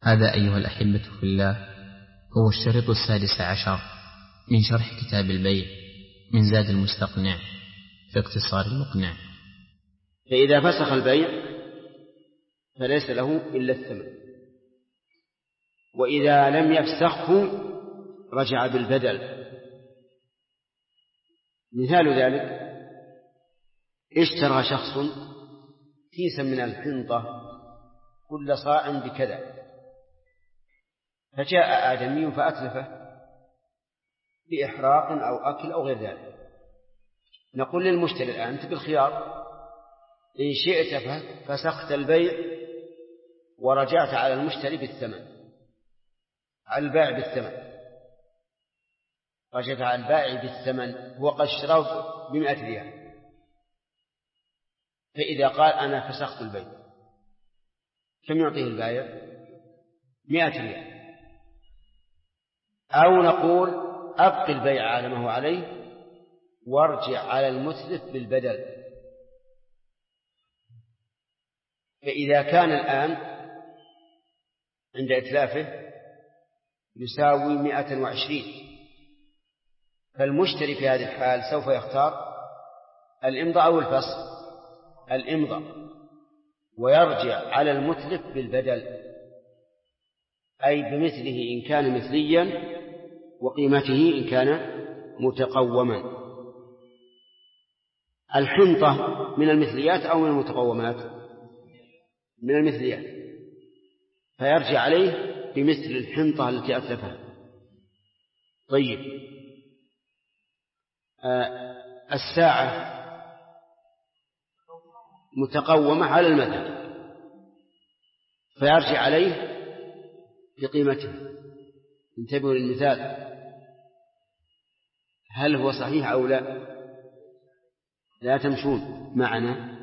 هذا أيها الأحبة في الله هو الشريط 16 من شرح كتاب البيع من زاد المستقنع في اختصار المقنع. فإذا فسخ البيع فليس له إلا الثمن، وإذا لم يفسخه رجع بالبدل. مثال ذلك: اشترى شخص كيسا من الحنطة كل صاع بكذا، فجاء آدمي فأتلفه بإحراق أو أكل أو غير ذلك. نقول للمشتري الآن: أنت بالخيار، إن شئت فسخت البيع ورجعت على المشتري بالثمن، على البائع بالثمن، رجعت على البائع بالثمن، هو قد اشتراه ب100 ريال، فإذا قال: أنا فسخت البيع، كم يعطيه البائع؟ 100 ريال. أو نقول: أبقي البيع على ما هو عليه وارجع على المتلف بالبدل. فإذا كان الآن عند إتلافه يساوي 120، فالمشتري في هذه الحال سوف يختار الإمضاء أو الفسخ؟ الإمضاء، ويرجع على المتلف بالبدل، أي بمثله إن كان مثليا وقيمته إن كان متقوما. الحنطة من المثليات أو من المتقومات؟ من المثليات، فيرجع عليه بمثل الحنطة التي أتلفها. طيب، الساعة متقومة على المذهب، فيرجع عليه بقيمتها. انتبهوا للمثال، هل هو صحيح أو لا؟ لا تمشون معنا.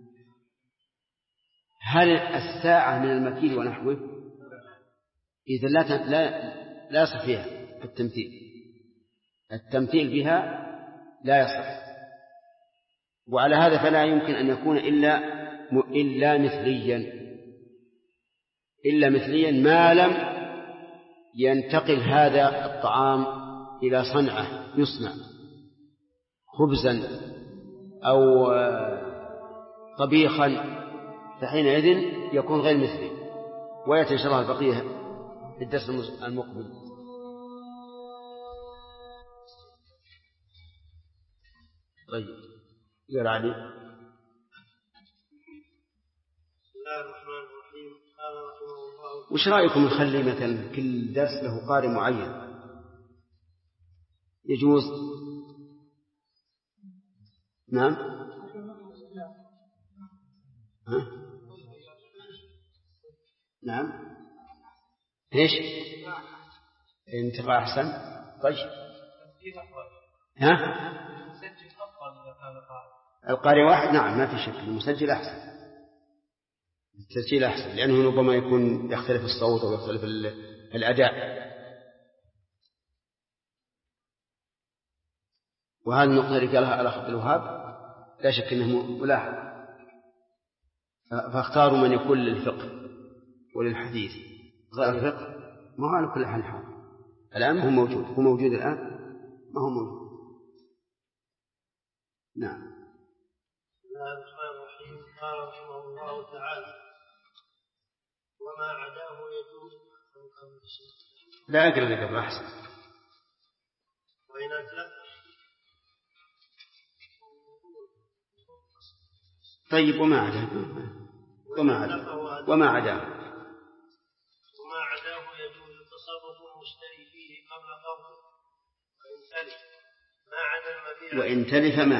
هل الساعة من المكيل ونحوه؟ إذا لا يصح فيها التمثيل بها لا يصح، وعلى هذا فلا يمكن أن يكون إلا مثليا ما لم ينتقل هذا الطعام إلى صنعة يصنع خبزا أو طبيخا، فحينئذ يكون غير مثلي. ويأتي إن شاء الله البقية في الدرس المقبل. طيب، يقول علي: بسم الله الرحمن الرحيم. قال رحمه الله: وش رأيكم نخلي مثلا كل درس له قارئ معين؟ يجوز؟ نعم. نعم. ايش؟ انتقاء احسن. طيب، القارئ واحد، نعم، ما في شك، المسجل احسن، التسجيل احسن، لانه ربما يكون يختلف الصوت او يختلف الاداء. وهذه النقطة اللي قالها الأخ عبد الوهاب لا شك أنه ملاحظ، فاختاروا من يكون للفقه وللحديث. غير الفقه ما هو على كل حال حاضر الآن، هو موجود الآن، ما هو موجود. نعم. بسم الله الرحمن الرحيم. قال رحمه الله تعالى: وما عداه يجوز. لا أقرأ لك قبل أحسن. وإن أتلف. طيب، وما عداه يجوز تصرف المشتري فيه قبل قبضه، وإن تلف ما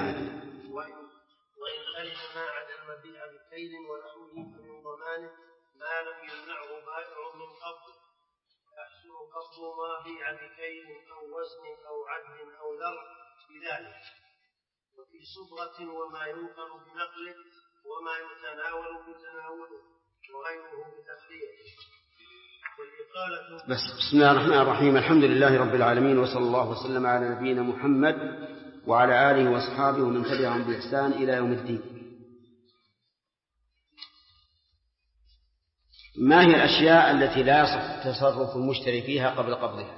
عدا المبيع بكيل ونحوه فمن ضمانه ما لم يمنعه بائع من قبضه، يحصل قبض ما بيع بكيل أو وزن أو عد أو ذرع بذلك، وفي صبغة وما ينقل بنقله وما يتناول بتناوله وغيره بتخليته. بس. بسم الله الرحمن الرحيم. الحمد لله رب العالمين، وصلى الله وسلم على نبينا محمد وعلى آله وأصحابه ومن تبعهم بإحسان إلى يوم الدين. ما هي الأشياء التي لا يصح تصرف المشتري فيها قبل قبضها؟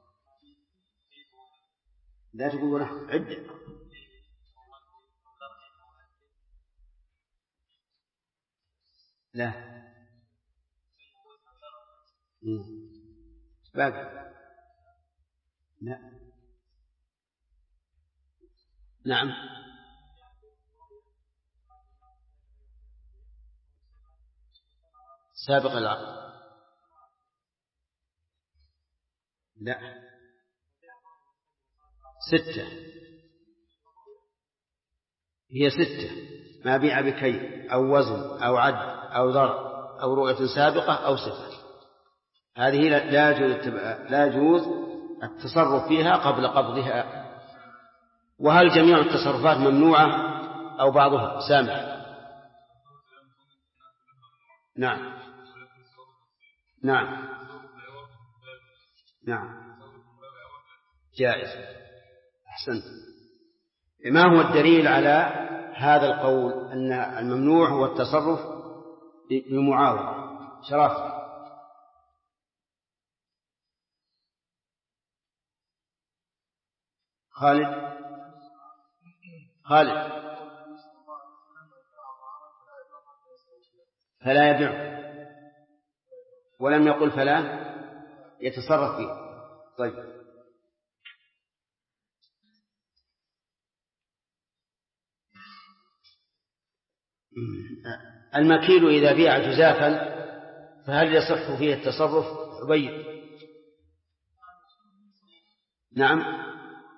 لا تقول عدة. لا باقي. لا. نعم. سابق العقد. لا. 6. هي 6: ما بيع بكيل أو وزن أو عد أو ضرب أو رؤية سابقة أو صفة. هذه لا يجوز التصرف فيها قبل قبضها. وهل جميع التصرفات ممنوعة أو بعضها سامح؟ نعم. نعم. نعم جائز. أحسنت. ما هو الدليل على هذا القول أن الممنوع هو التصرف بمعاوضة؟ شرف. خالد. فلا يبيع، ولم يقل فلا يتصرف فيه. طيب. المكيل إذا بيع جزافا فهل يصح فيه التصرف؟ عبيد. نعم.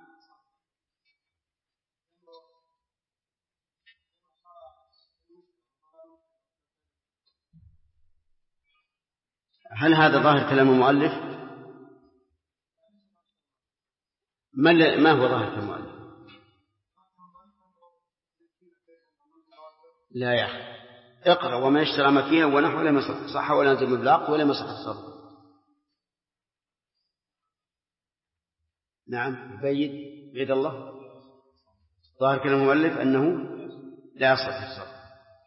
هل هذا ظاهر كلام المؤلف؟ ما هو ظاهر كلام المؤلف؟ لا يا أخي، اقرأ: وما يشترى مكينا ونحو لم يصح، صح ولا يلزم الإطلاق ولا يصح التصرف. نعم. بعيد الله. ظاهر كلام المؤلف أنه لا يصح التصرف.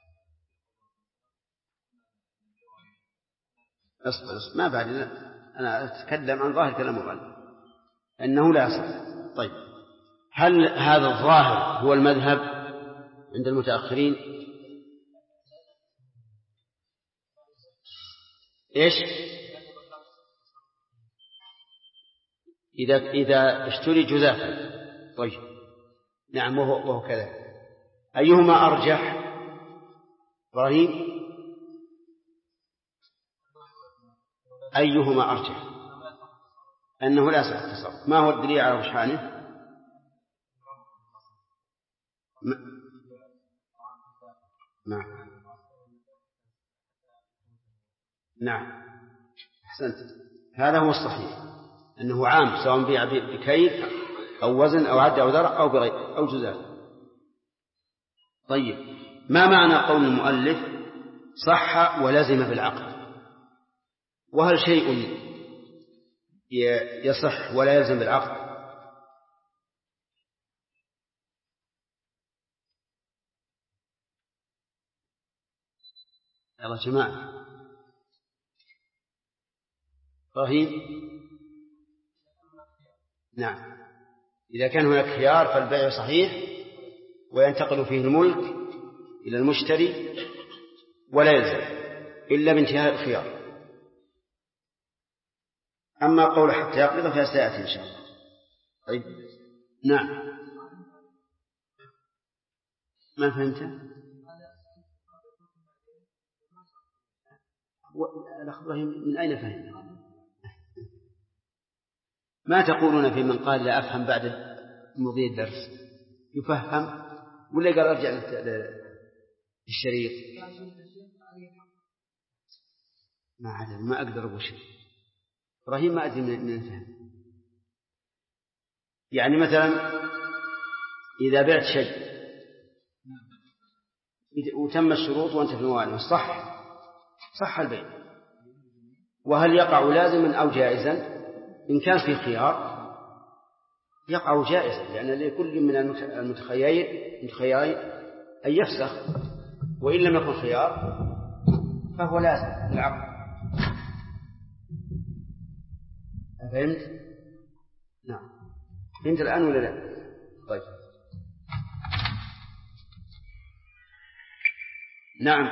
اصبر ما بعد، أنا أتكلم عن ظاهر كلام المؤلف أنه لا يصح. طيب، هل هذا الظاهر هو المذهب عند المتأخرين؟ إيش؟ إذا اشتري جزافا. طيب. نعم، وهو كذا. أيهما أرجح؟ إبراهيم، أيهما أرجح؟ أنه لا يصح التصرف. ما هو الدليل على رجحانه؟ نعم. أحسنت. هذا هو الصحيح، أنه عام، سواء بيع بكيل أو وزن أو عد أو ذرع أو بغير أو جزاء. طيب، ما معنى قول المؤلف صح ولزم بالعقد؟ وهل شيء يصح ولا يلزم بالعقد؟ يا جماعة. إبراهيم. نعم، إذا كان هناك خيار فالبيع صحيح وينتقل فيه الملك إلى المشتري ولا يلزم إلا بانتهاء الخيار. أما قول حتى يقبض فسيأتي إن شاء الله. طيب. نعم. ما فهمت؟ الأخ إبراهيم من أين فهم؟ ما تقولون في من قال لا أفهم بعد مضي الدرس؟ يفهم ولا قال أرجع للشريط؟ ما أقدر أقول شيء. إبراهيم ما أدري من الفهم. يعني مثلا إذا بعت شيء وتم الشروط وأنت في الموانئ صح البيع. وهل يقع لازما أو جائزا؟ إن كان في خيار يقع جائزا، لأن لكل من المتخيرين أن يفسخ، وإن لم يكن خيار فهو لازم بالعقد. فهمت؟ نعم. فهمت الآن ولا لا؟ طيب. نعم.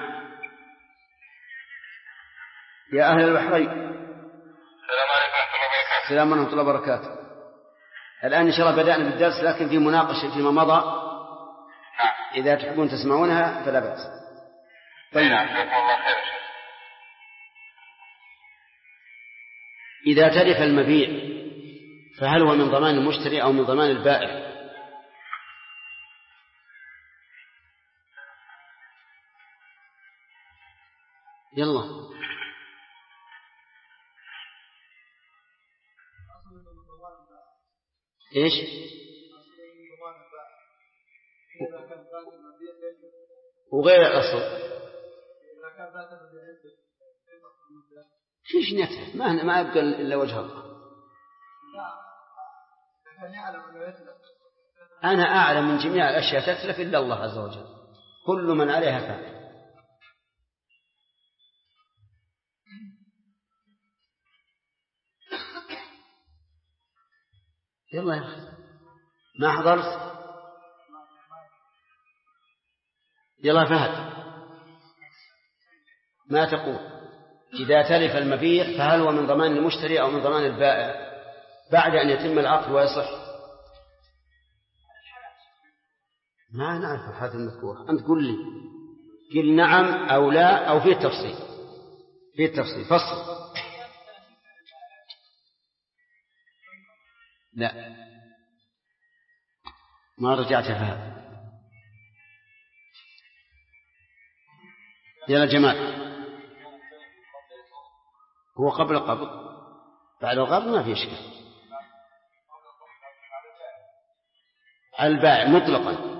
يا أهل البحرين. السلام عليكم ورحمة الله وبركاته. السلام ورحمة الله وبركاته. الآن إن شاء الله بدأنا بالدرس، لكن في مناقشة فيما مضى. إذا تحبون تسمعونها فلا بأس. طيب. جزاكم الله خير. إذا تلف المبيع فهل هو من ضمان المشتري أو من ضمان البائع؟ يلا. إيش؟ وغير الأصل فيش نتف، ما يبقى إلا وجه الله. أنا أعلم من جميع الأشياء تتلف إلا الله عز وجل، كل من عليها فان. يلا يا أخي، ما حضرت؟ يلا فهد، ما تقول؟ إذا تلف المبيع فهل هو من ضمان المشتري أو من ضمان البائع بعد أن يتم العقد ويصح؟ ما نعرف هذا المذكور، أنت قل لي، قل نعم أو لا أو فيه التفصيل. فيه التفصيل، فصل. لا ما رجعت فهد. يا جمال، هو قبل القبض، بعد القبض ما في إشكال. البائع مطلقا.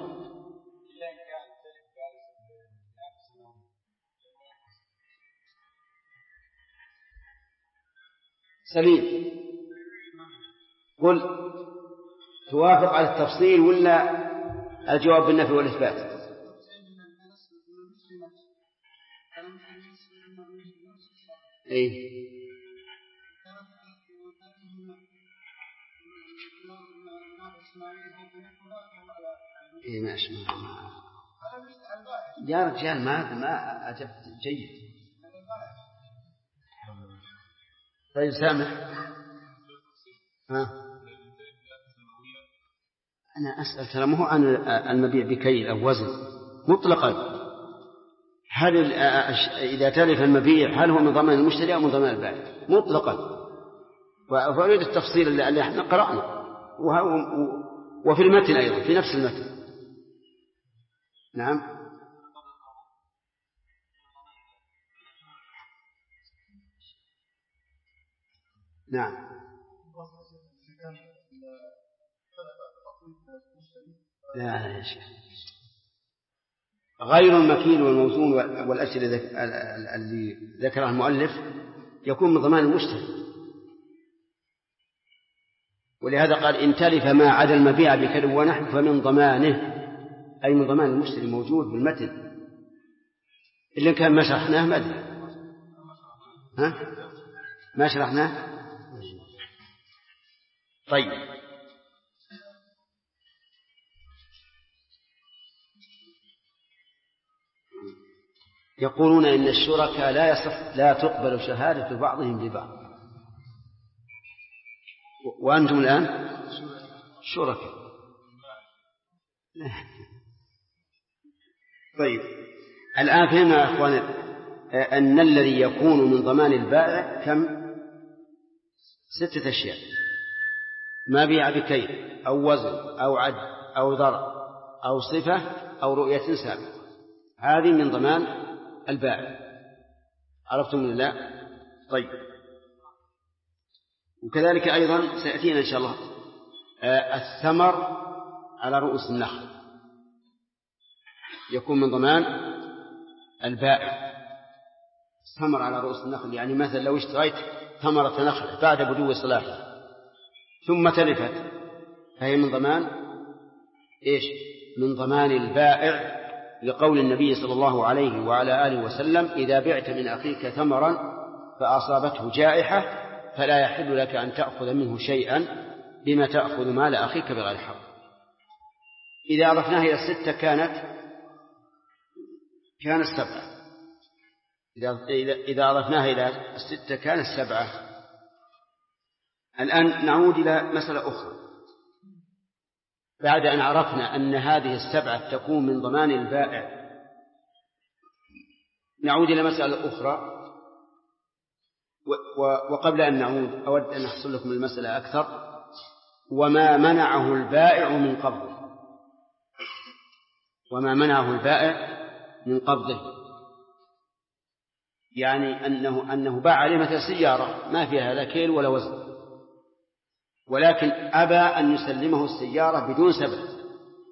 سليم، قل توافق على التفصيل ولا الجواب بالنفي والإثبات؟ إيه إيه ماشي. يا رجال ما أجبت جيد. طيب سامح. أنا أسأل ترى مو عن المبيع بكيل أو وزن مطلقا. هل إذا تلف المبيع هل هو من ضمان المشتري أو من ضمان البائع مطلقا؟ وأريد التفصيل اللي احنا قرأنا وفي المتن أيضا، في نفس المتن. نعم. نعم. لا يا شيخ، غير المكيل والموزون والأشياء اللي ذكرها المؤلف يكون من ضمان المشتري، ولهذا قال إن تلف ما عدا المبيع بكيل ونحو فمن ضمانه، أي من ضمان المشتري، موجود بالمتن. إلا كان ما شرحناه ما أدري. ما شرحناه. طيب. يقولون إن الشركاء لا تقبل شهادة بعضهم لبعض، وأنتم الآن شركاء. طيب الآن فهمنا يا أخوان أن الذي يكون من ضمان البائع كم؟ 6 أشياء: ما بيع بكيل أو وزن أو عد أو ضرر أو صفة أو رؤية سابقة، هذه من ضمان البائع. عرفتم ولا لا؟ طيب. وكذلك أيضا سيأتينا إن شاء الله الثمر على رؤوس النخل يكون من ضمان البائع. الثمر على رؤوس النخل يعني مثلا لو اشتريت ثمرة نخلة بعد بدو صلاحها ثم تلفت فهي من ضمان إيش؟ من ضمان البائع، لقول النبي صلى الله عليه وعلى آله وسلم: إذا بعت من أخيك ثمرا فأصابته جائحة فلا يحل لك أن تأخذ منه شيئا بما تأخذ مال أخيك بغير حق. إذا أضفناها إلى 6 كانت 7. إذا أضفناها إلى 6 كانت 7. الآن نعود إلى مسألة أخرى. بعد أن عرفنا أن هذه 7 تكون من ضمان البائع، نعود إلى مسألة أخرى. وقبل أن نعود أود أن أحصل لكم المسألة أكثر. وما منعه البائع من قبضه، وما منعه البائع من قبضه، يعني أنه باع عليه مثل سيارة ما فيها لا كيل ولا وزن، ولكن أبى أن يسلمه السيارة بدون سبب.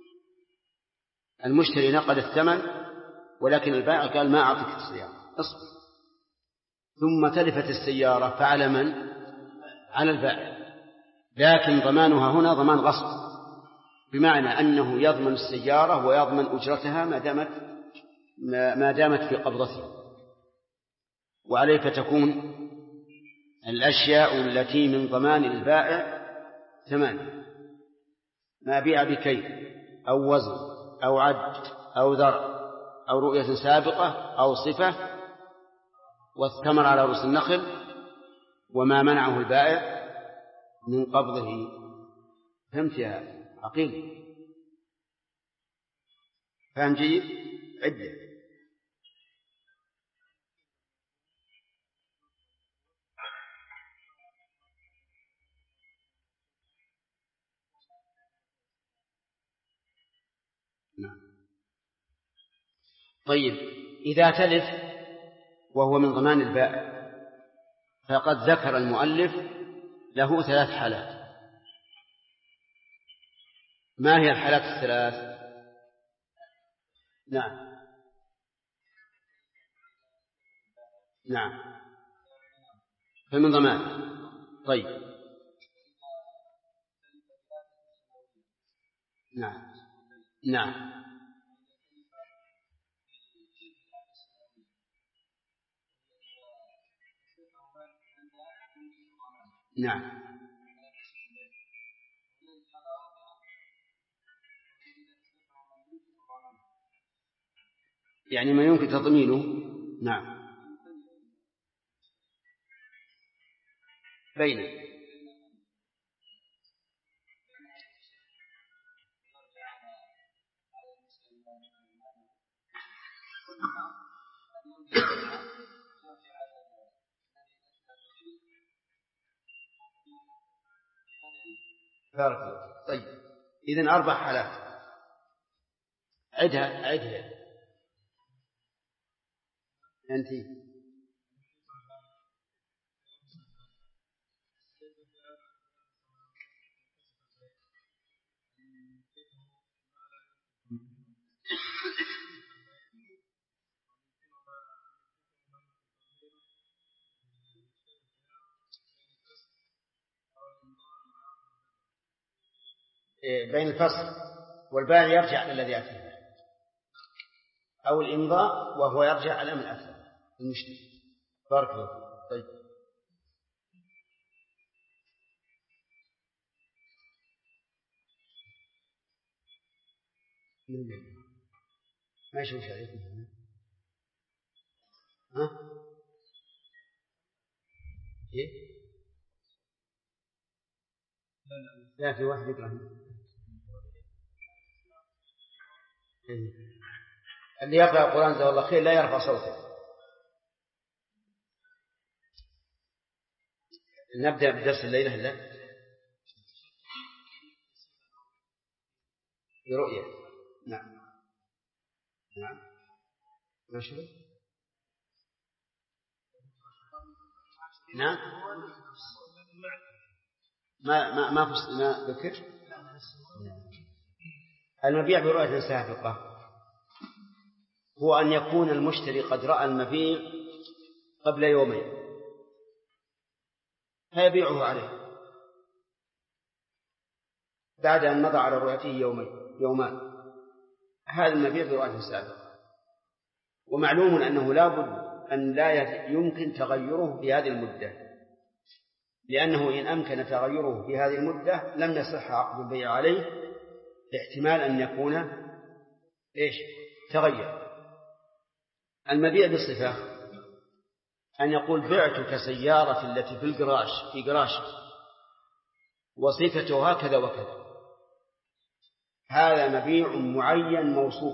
المشتري نقد الثمن، ولكن البائع قال ما أعطيك السيارة، اصبر. ثم تلفت السيارة، فعلى من؟ على البائع، لكن ضمانها هنا ضمان غصب، بمعنى أنه يضمن السيارة ويضمن أجرتها ما دامت في قبضته. وعليه فتكون الأشياء التي من ضمان البائع 8: ما بيع بكيل أو وزن أو عد أو ذر أو رؤية سابقة أو صفة، والثمر على رؤوس النخل، وما منعه البائع من قبضه. فهمت يا عقيل؟ فهم جيد؟ عدة. نعم. طيب، إذا تلف وهو من ضمان البائع، فقد ذكر المؤلف له 3 حالات. ما هي الحالات ال3؟ نعم. نعم، فمن ضمان. طيب. نعم. نعم. نعم. يعني ما يمكن تضمينه. نعم. بين بارك. طيب، إذن 4 حالات. عدها أنت. بين الفصل والبائع يرجع إلى الذي أتيه، أو الإمضاء وهو يرجع على من أتى المشتري. بارك الله. طيب، ما يشوف عليكم هنا. ها؟ إيه؟ لا، في واحد يقرأ. اللي يقرأ القرآن جزاه الله خير لا يرفع صوته. نبدأ بدرس الليلة. لا، برؤية. نعم. نعم. ماشي. نعم. ما ذكر. المبيع برؤية سابقة هو أن يكون المشتري قد رأى المبيع قبل يومين فيبيعه عليه بعد أن مضى على رؤيته يومان. هذا المبيع برؤية سابقة. ومعلوم أنه لا بد أن لا يمكن تغيره في هذه المدة، لأنه إن أمكن تغيره في هذه المدة لم يصح عقد البيع عليه، لاحتمال أن يكون تغير. المبيع بالصفة أن يقول بعتك سيارة التي في قراش وصفتها كذا وكذا، هذا مبيع معين موصوف،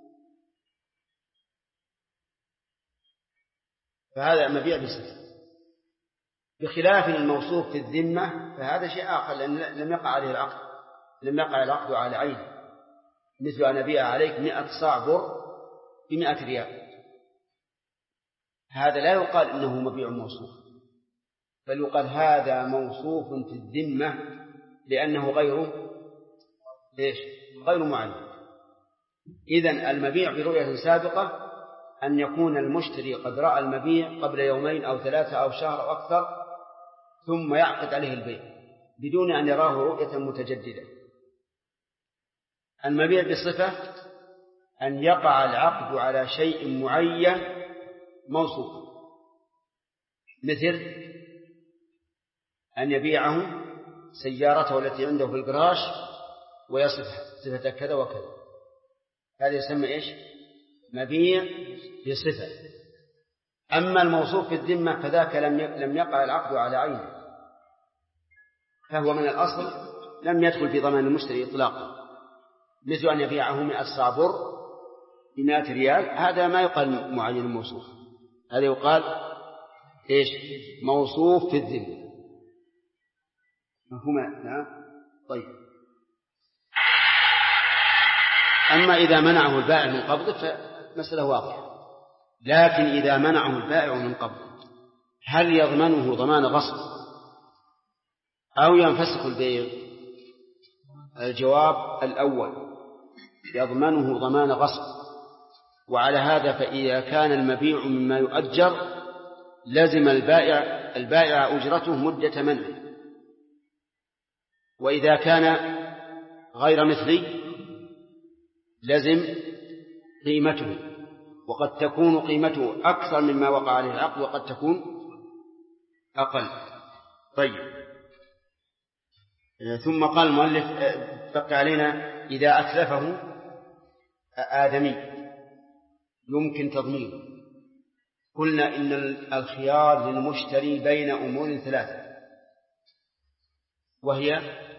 فهذا مبيع بالصفة. بخلاف الموصوف في الذمة فهذا شيء آخر، لأن لم يقع عليه العقد، لم يقع العقد على عينه، مثل أن أبيع عليك 100 صاع بر ب100 ريال، هذا لا يقال إنه مبيع موصوف، بل يقال هذا موصوف في الذمة لأنه غير معين. إذن المبيع برؤية سابقة أن يكون المشتري قد رأى المبيع قبل 2 أو 3 أو شهر أو أكثر، ثم يعقد عليه البيع بدون أن يراه رؤية متجددة. المبيع بصفة أن يقع العقد على شيء معين موصوف، مثل أن يبيعه سيارته التي عنده في القراش ويصفها صفة كذا وكذا، هذا يسمى مبيع بصفة. أما الموصوف في الذمة فذاك لم يقع العقد على عينه، فهو من الأصل لم يدخل في ضمان المشتري إطلاقا، مثل أن يبيعه 100 صاع بر ب100 ريال، هذا ما يقال معين موصوف، هذا يقال موصوف في الذمة. مفهوم؟ نعم. طيب، أما إذا منعه البائع من قبضه فمسألة واضحة، لكن إذا منعه البائع من قبضه هل يضمنه ضمان غصب أو ينفسخ البيع؟ الجواب الأول، يضمنه ضمان غصب، وعلى هذا فإذا كان المبيع مما يؤجر لزم البائع أجرته مدة منعه، وإذا كان غير مثلي لزم قيمته، وقد تكون قيمته أكثر مما وقع عليه العقد وقد تكون أقل. طيب، ثم قال المؤلف بقى علينا إذا أتلفه آدمي يمكن تضمينه. قلنا إن الخيار للمشتري بين أمور 3، وهي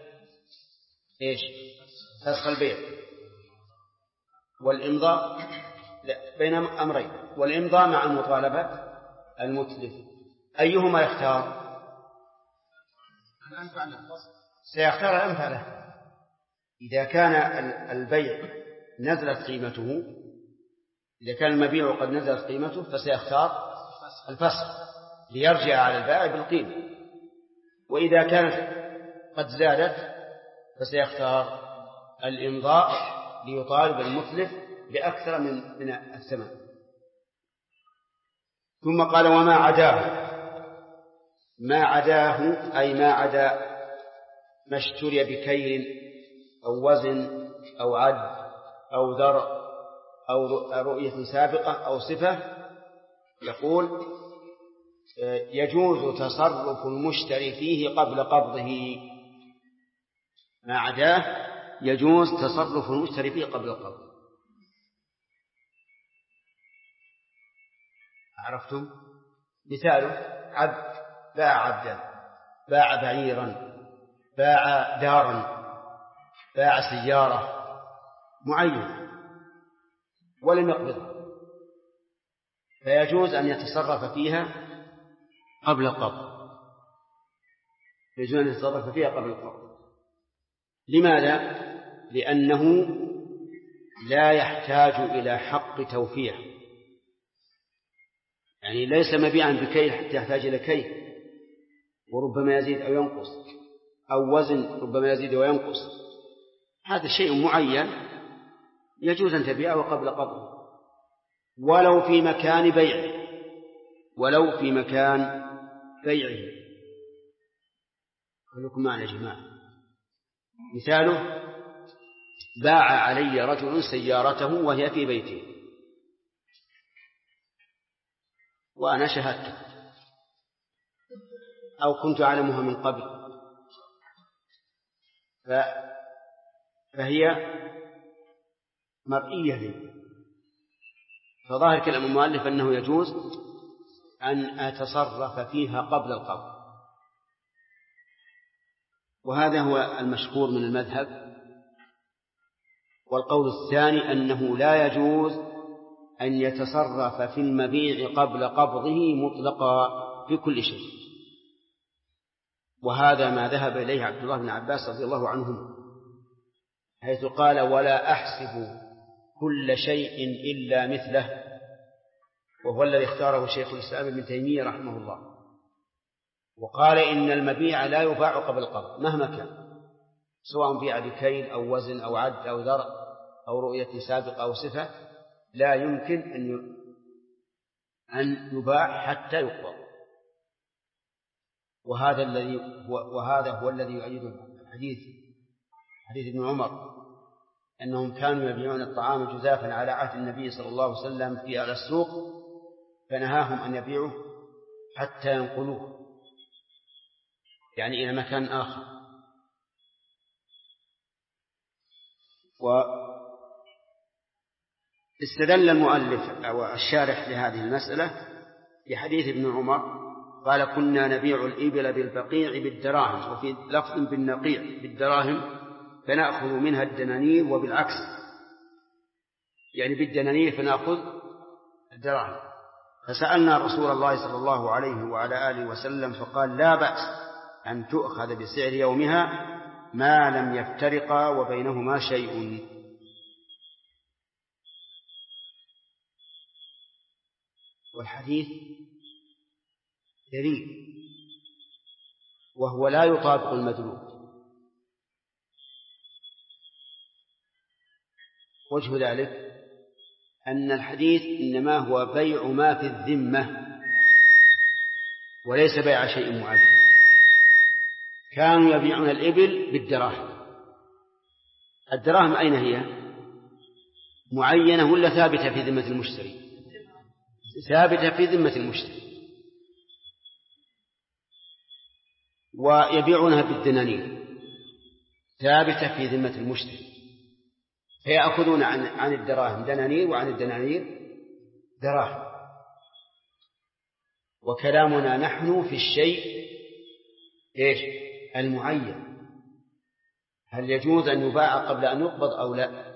فسخ البيع والإمضاء، بين أمرين، والإمضاء مع مطالبة المتلف، أيهما يختار؟ سيختار الأنفع له. إذا كان البيع نزلت قيمته، إذا كان المبيع قد نزلت قيمته فسيختار الفسخ ليرجع على البائع بالقيمة، وإذا كانت قد زادت فسيختار الإمضاء ليطالب المتلف بأكثر من الثمن. ثم قال وما عداه، ما عداه أي ما عدا ما اشتري بكيل أو وزن أو عد أو ذر أو رؤية سابقة أو صفة، يقول يجوز تصرف المشتري فيه قبل قبضه. ما عداه يجوز تصرف المشتري فيه قبل قبضه. عرفتم؟ مثاله عبد، باع عبدا، باع بعيرا، باع دارا، باع سيارة معينة ولم يقبضها، فيجوز أن يتصرف فيها قبل القبض، يجوز أن يتصرف فيها قبل القبض. لماذا؟ لأنه لا يحتاج إلى حق توفية، يعني ليس مبيعا بكيل حتى يحتاج إلى كيل وربما يزيد أو ينقص، أو وزن ربما يزيد وينقص، هذا شيء معين يجوز أن تبيعه قبل قبضه ولو في مكان بيعه، ولو في مكان بيعه. خلوكم معنا يا جماعة. مثاله باع علي رجل سيارته وهي في بيته وأنا شهدت، أو كنت أعلمها من قبل، فهي مرئية لي. فظاهر كلام المؤلف أنه يجوز أن أتصرف فيها قبل القبض، وهذا هو المشهور من المذهب. والقول الثاني أنه لا يجوز أن يتصرف في المبيع قبل قبضه مطلقا في كل شيء، وهذا ما ذهب إليه عبد الله بن عباس رضي الله عنهما، حيث قال: ولا أحسب كل شيء إلا مثله، وهو الذي اختاره شيخ الإسلام ابن تيمية رحمه الله. وقال: إن المبيع لا يباع قبل القبض مهما كان، سواء بيع بكيل أو وزن أو عد أو ذرع أو رؤية سابقة أو صفة، لا يمكن أن يباع حتى يقبض. وهذا هو الذي يؤيد حديث ابن عمر أنهم كانوا يبيعون الطعام جزافا على عهد النبي صلى الله عليه وسلم في على السوق، فنهاهم أن يبيعوه حتى ينقلوه، يعني إلى مكان آخر. واستدل المؤلف أو الشارح لهذه المسألة بحديث ابن عمر قال: كنا نبيع الإبل بالبقيع بالدراهم، وفي لفظ بالنقيع بالدراهم، فنأخذ منها الدنانير، وبالعكس يعني بالدنانير فنأخذ الدراهم. فسألنا رسول الله صلى الله عليه وعلى آله وسلم فقال: لا بأس أن تؤخذ بسعر يومها ما لم يفترقا وبينهما شيء. والحديث دليل، وهو لا يطابق المدلول. وجه ذلك أن الحديث إنما هو بيع ما في الذمة وليس بيع شيء معين. كانوا يبيعون الإبل بالدراهم، الدراهم أين هي؟ معينة ولا ثابتة في ذمة المشتري؟ ثابتة في ذمة المشتري. ويبيعونها بالدنانير، ثابتة في ذمة المشتري، فيأخذون عن الدراهم دنانير وعن الدنانير دراهم. وكلامنا نحن في الشيء المعين، هل يجوز أن يباع قبل أن يقبض أو لا؟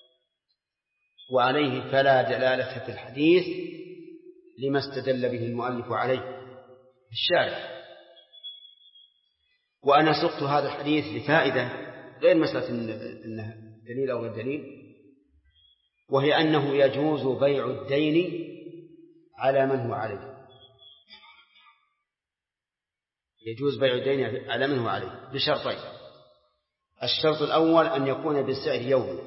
وعليه فلا دلالة في الحديث لما استدل به المؤلف عليه الشارح. وأنا سقت هذا الحديث لفائدة غير مسألة إنه دليل أو غير دليل، وهي أنه يجوز بيع الدين على من هو عليه. يجوز بيع الدين على من هو عليه بشرطين: الشرط الأول أن يكون بسعر يومي،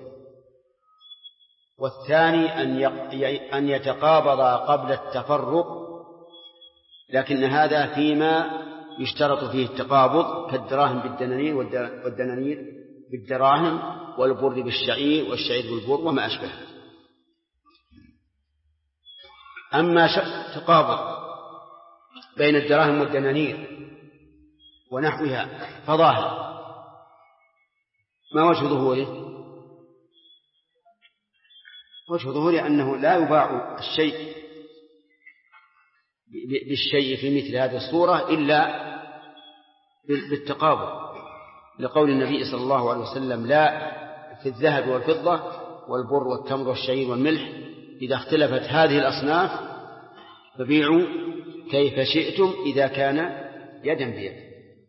والثاني أن يتقابض قبل التفرق، لكن هذا فيما يشترط فيه التقابض، كالدراهم بالدنانير والدنانير بالدراهم، والبر بالشعير والشعير بالبر وما أشبه. أما تقابض بين الدراهم والدنانير ونحوها فظاهر، ما وجه ظهوره؟ وجه ظهوره أنه لا يباع الشيء بالشيء في مثل هذه الصورة إلا بالتقابض، لقول النبي صلى الله عليه وسلم: لا في الذهب والفضة والبر والتمر والشعير والملح، إذا اختلفت هذه الأصناف فبيعوا كيف شئتم إذا كان يدا بيد.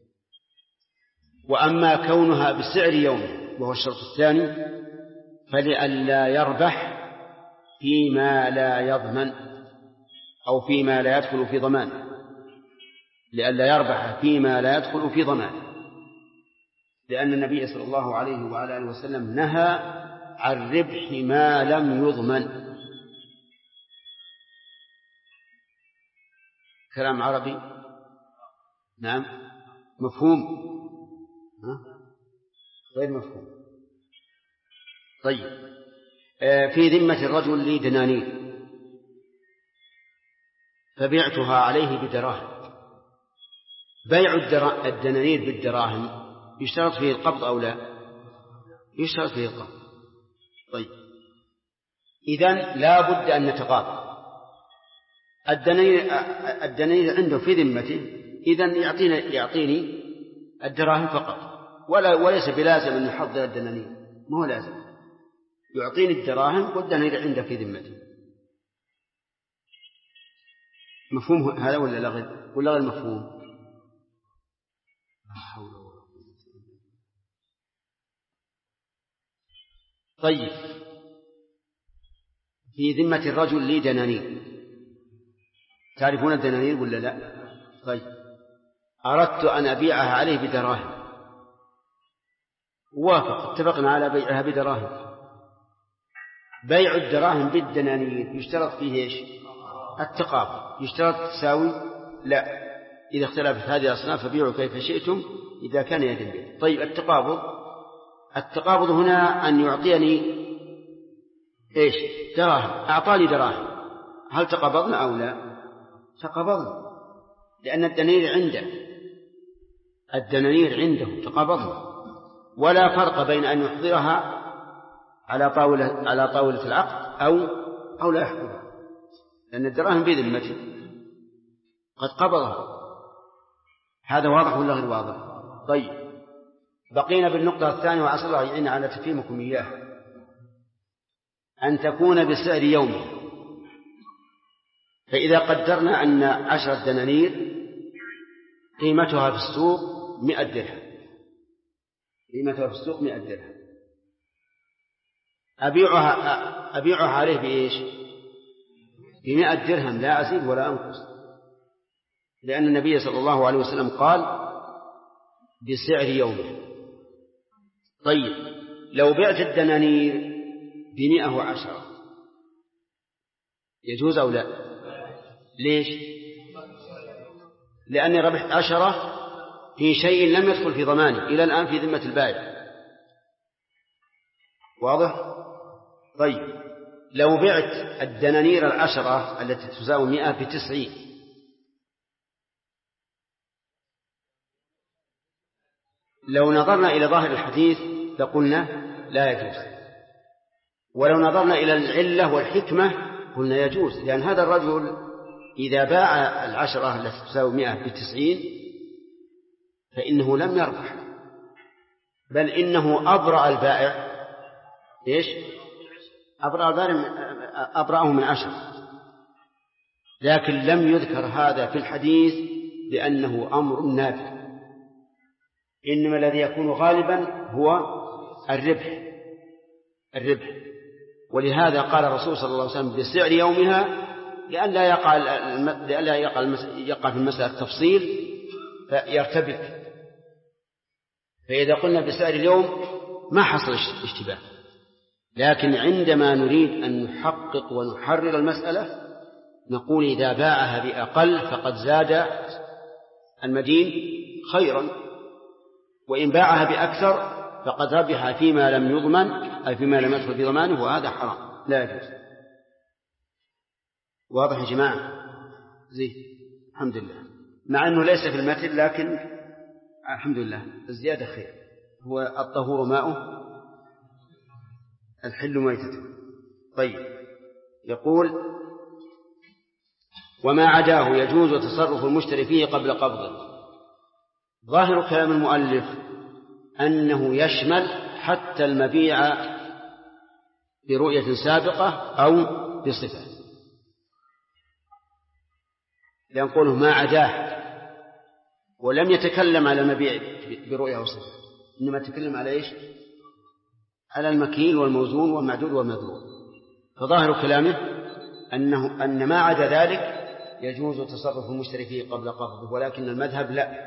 وأما كونها بسعر يوم وهو الشرط الثاني فلئلا يربح فيما لا يضمن أو فيما لا يدخل في ضمان، لئلا يربح فيما لا يدخل في ضمان، لأن النبي صلى الله عليه وعلى آله وسلم نهى عن ربح ما لم يضمن. كلام عربي نعم مفهوم غير مفهوم. طيب، في ذمة الرجل لي دنانير فبعتها عليه بدراهم، بيع الدنانير بالدراهم يشترط فيه القبض أو لا؟ يشترط فيه القبض. طيب إذن لا بد أن نتقابل. الدنانير عنده في ذمته، إذن يعطيني الدراهم فقط، وليس بلازم أن يحضر الدنانير، ما هو لازم، يعطيني الدراهم والدنانير عنده في ذمته. مفهوم هذا ولا غير مفهوم؟ طيب في ذمة الرجل لي دنانير، تعرفون الدنانير ولا لا؟ طيب أردت أن أبيعها عليه بدراهم، وافق، اتفقنا على بيعها بدراهم. بيع الدراهم بالدنانير يشترط فيه إيش؟ التقابض. يشترط تساوي؟ لا، إذا اختلفت هذه الأصناف فبيعوا كيف شئتم إذا كان يد بيد. طيب التقابض هنا أن يعطيني إيش؟ دراهم، أعطاني دراهم، هل تقابضنا أو لا؟ تقابضنا، لأن الدنانير عنده تقابضنا، ولا فرق بين أن يحضرها على طاولة العقد أو لا يحضرها، لأن الدراهم بذمته قد قبضها. هذا واضح ولا غير واضح؟ طيب بقينا بالنقطة الثانية، وعسى الله يعين على تفهيمكم إياها، أن تكون بسعر يومه. فإذا قدرنا أن 10 دنانير قيمتها في السوق 100 درهم، قيمتها في السوق 100 درهم، أبيعها عليه بإيش؟ ب100 درهم، لا أزيد ولا أنقص، لأن النبي صلى الله عليه وسلم قال بسعر يومه. طيب لو بعت الدنانير ب110 يجوز أو لا؟ ليش؟ لأني ربحت 10 في شيء لم يدخل في ضماني إلى الآن في ذمة البائع. واضح؟ طيب لو بعت الدنانير 10 التي تساوي 100 ب90 لو نظرنا إلى ظاهر الحديث لقلنا لا يجوز، ولو نظرنا إلى العلة والحكمة قلنا يجوز، لأن هذا الرجل إذا باع 10 التي تساوي 100 ب90 فإنه لم يربح، بل إنه أبرأ البائع. إيش؟ أبرأه من 10، لكن لم يذكر هذا في الحديث لأنه أمر نافع، إنما الذي يكون غالبا هو الربح. ولهذا قال الرسول صلى الله عليه وسلم بسعر يومها، لئلا يقع في المسألة تفصيل فيرتبك. فإذا قلنا بسعر اليوم ما حصل اشتباه، لكن عندما نريد أن نحقق ونحرر المسألة نقول إذا باعها بأقل فقد زاد المدين خيرا، وإن باعها بأكثر فقد ربح فيما لم يضمن، أي فيما لم يدخل في ضمانه، وهذا حرام لا يجوز. واضح يا جماعة؟ زين، الحمد لله، مع أنه ليس في المتن لكن الحمد لله الزيادة خير. هو الطهور ماؤه الحل ميتته. طيب يقول وما عداه يجوز تصرف المشتري فيه قبل قبضه. ظاهر كلام المؤلف أنه يشمل حتى المبيع برؤية سابقة أو بصفة، لأن قوله ما عداه ولم يتكلم على المبيع برؤية أو صفة، إنما تكلم على إيش؟ على المكيل والموزون والمعدود والمذلول. فظاهر كلامه أن ما عدا ذلك يجوز تصرف المشتري فيه قبل قبضه، ولكن المذهب لا،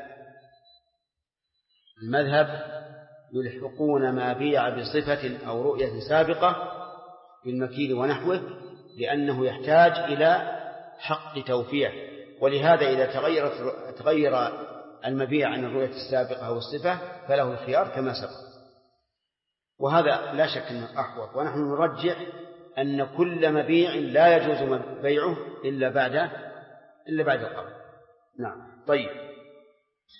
المذهب يلحقون ما بيع بصفة أو رؤية سابقة بالمكيل ونحوه، لأنه يحتاج إلى حق توفيع، ولهذا إذا تغير المبيع عن الرؤية السابقة أو الصفة فله الخيار كما سبق، وهذا لا شك أنه أحوط. ونحن نرجح أن كل مبيع لا يجوز بيعه إلا بعد القبض. نعم. طيب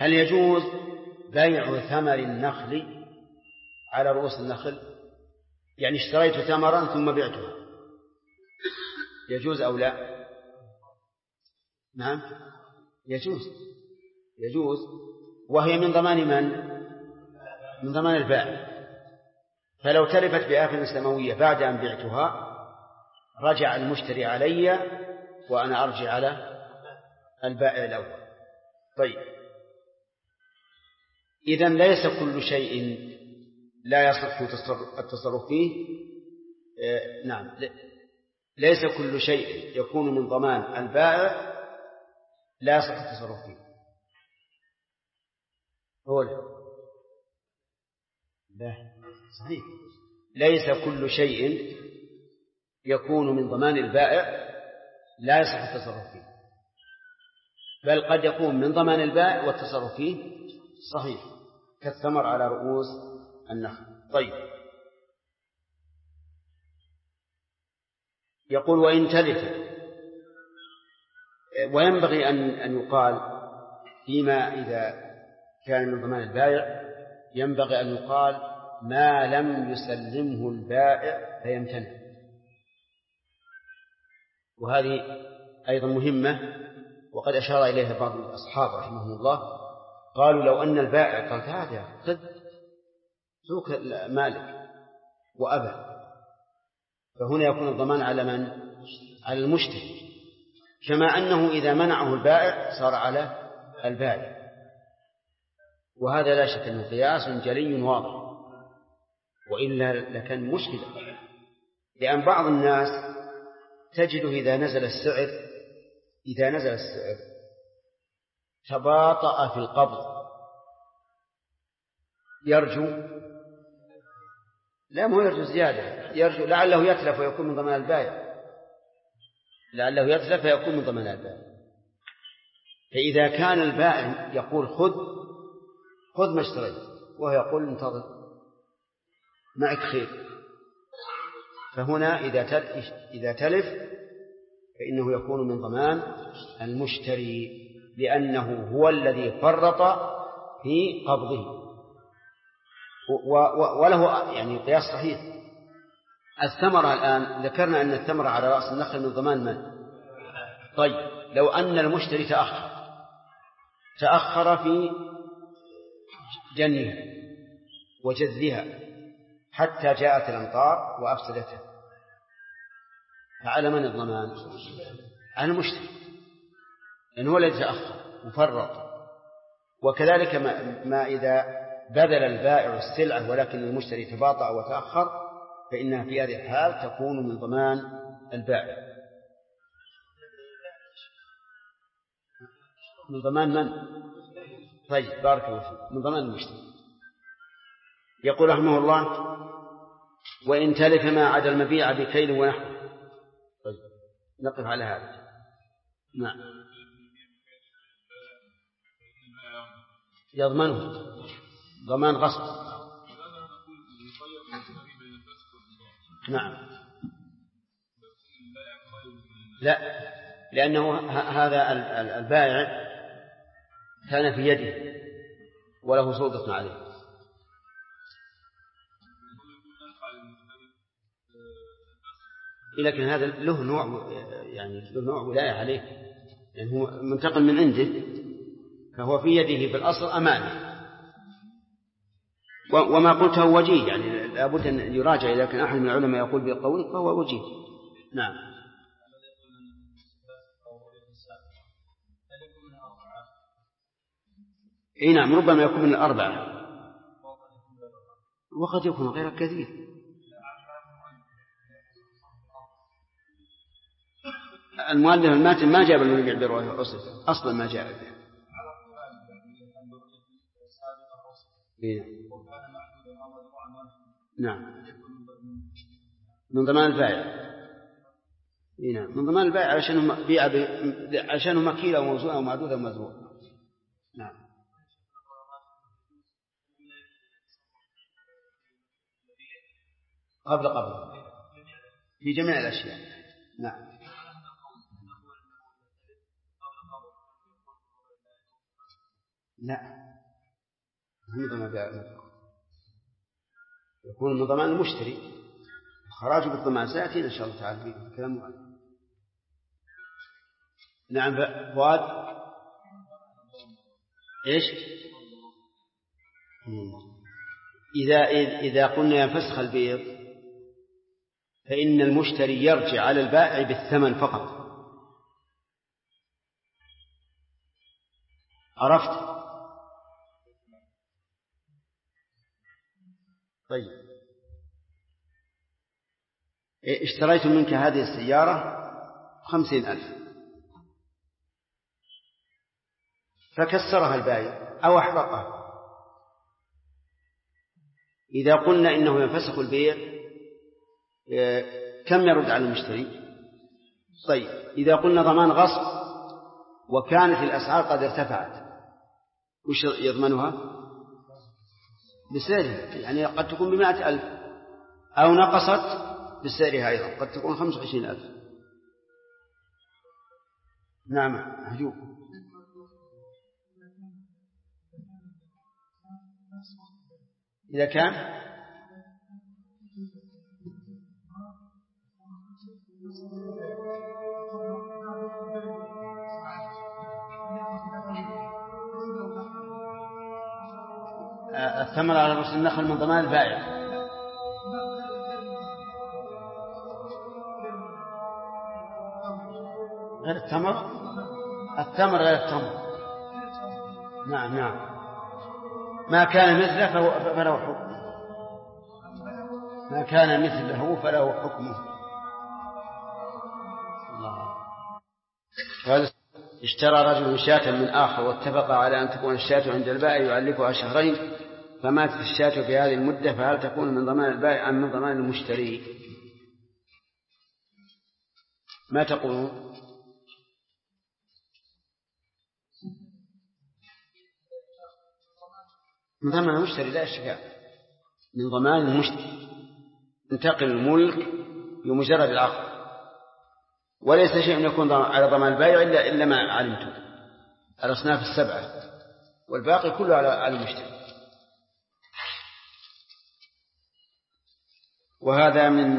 هل يجوز بيع ثمر النخل على رؤوس النخل؟ يعني اشتريت ثمرا ثم بعتها، يجوز أو لا؟ نعم يجوز، وهي من ضمان من؟ من ضمان البائع. فلو تلفت بآفة سماوية بعد أن بعتها رجع المشتري علي وأنا أرجع على البائع الأول. طيب، إذن ليس كل شيء لا يصح التصرف فيه. نعم، ليس كل شيء يكون من ضمان البائع لا يصح التصرف فيه. لا صحيح، ليس كل شيء يكون من ضمان البائع لا يصح التصرف فيه، بل قد يكون من ضمان البائع والتصرف فيه صحيح، كالثمر على رؤوس النخل. طيب، يقول وإن تلف، وينبغي أن يقال فيما إذا كان من ضمان البائع ينبغي أن يقال ما لم يسلمه البائع فيمتنع، وهذه أيضا مهمة، وقد أشار إليها بعض الأصحاب رحمهم الله، قالوا لو أن البائع قال هذا خذ سوق مالك وأبى، فهنا يكون الضمان على من؟ على المشتري، كما أنه إذا منعه البائع صار على البائع، وهذا لا شك أنه قياس جلي واضح، وإلا لكان مشكلة، لأن بعض الناس تجده إذا نزل السعر تباطأ في القبض، يرجو، لا مو يرجو زيادة، يرجو لعله يتلف ويكون من ضمان البائع، فإذا كان البائع يقول خذ ما اشتريت، وهو يقول انتظر معك خير، فهنا إذا تلف فإنه يكون من ضمان المشتري، لأنه هو الذي فرط في قبضه، وله يعني قياس صحيح. الثمرة الآن ذكرنا أن الثمرة على رأس النخل من ضمان من؟ طيب، لو أن المشتري تأخر في جنها وجذها حتى جاءت الأمطار وأفسدتها، فعلى من الضمان؟ على المشتري، لأنه هو الذي تأخر وفرط. وكذلك ما إذا بذل البائع السلعة ولكن المشتري تباطأ وتأخر، فإنها في هذه الحال تكون من ضمان البائع. من ضمان من؟ طيب، بارك الله فيك، من ضمان المشتري. يقول رحمه الله وإن تلف ما عدا المبيع بكيل ونحو. طيب، نقف على هذا. نعم، يضمنه ضمان غصب. نعم، لا، لأنه هذا البائع كان في يده وله سلطة عليه. لكن هذا له نوع ولاية عليه، يعني هو منتقل من عنده، فهو في يده في الأصل أمانة. وما قلته وجيه، يعني لابد أن يراجع، إذا كان أحد من العلماء يقول بقول فهو وجيه. نعم. إيه نعم، ربما يكون من الأربعة، وقد يكون غير كثير. المؤلف الماتن ما جاب المبيع برواية أصلا ما جاب به. نعم، من ضمان البائع. نعم، من ضمان البائع عشانه مكيلة وموزونة ومعدودة ومزروعة. نعم. قبل في جميع الأشياء. نعم. لا، هم ضمان بيع نفقة، يكون من ضمان المشتري. خراج بالضمان سيأتينا إن شاء الله تعالى في كلام عنه. نعم فؤاد. إيش؟ إذا قلنا ينفسخ البيع فإن المشتري يرجع على البائع بالثمن فقط. عرفت؟ طيب، اشتريت منك هذه السيارة 50,000 فكسرها البائع أو أحرقها. إذا قلنا إنه ينفسخ البيع كم يرد على المشتري؟ طيب، إذا قلنا ضمان غصب وكانت الأسعار قد ارتفعت وش يضمنها؟ بسعرها، يعني قد تكون ب100,000 أو نقصت بسعرها أيضا، قد تكون 25,000. نعم هجوب. إذا كان الثمر على رؤوس النخل من ضمان البائع. غير التمر غير التمر. نعم ما كان مثله فله حكمه. ما كان مثله فله حكمه. الله. اشترى رجل شاة من آخر واتفق على أن تكون الشاة عند البائع يعلفها 2 شهرين، فماتت الشاة في هذه المدة، فهل تكون من ضمان البائع أم من ضمان المشتري؟ ما تقولون؟ من ضمان المشتري لا إشكال، من ضمان المشتري. انتقل الملك بمجرد العقد، وليس شيء يكون على ضمان البائع إلا ما علمته، الأصناف 7، والباقي كله على المشتري. وهذا من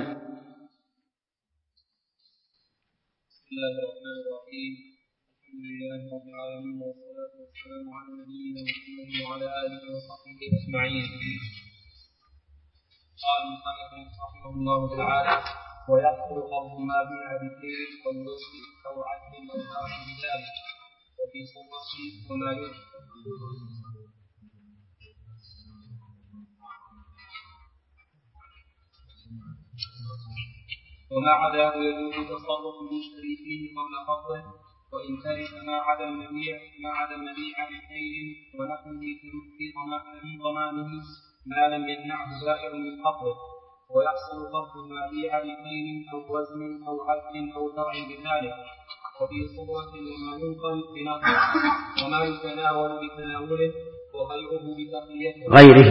بسم الله الرحمن الرحيم. الحمد لله رب العالمين، والصلاة والسلام على نبينا محمد وعلى آله وصحبه أجمعين. قال المصنف رحمه الله تعالى: ويحصل قبض ما بيع بالدين والوصف أو عدل أو باع بذلك، وفي صورة وما وما عداه يجوز تصرف المشتري فيه قبل قبضه، وإن ترك ما عدا المبيع بخير ونحوه في ضمانه ما لم يمنعه زائر من قبضه، ويحصل قبض ما بيع بخير أو وزن أو عدل أو درع بذلك، وفي صورة وما ينقل بنقل وما يتناول بتناوله وغيره بتقليته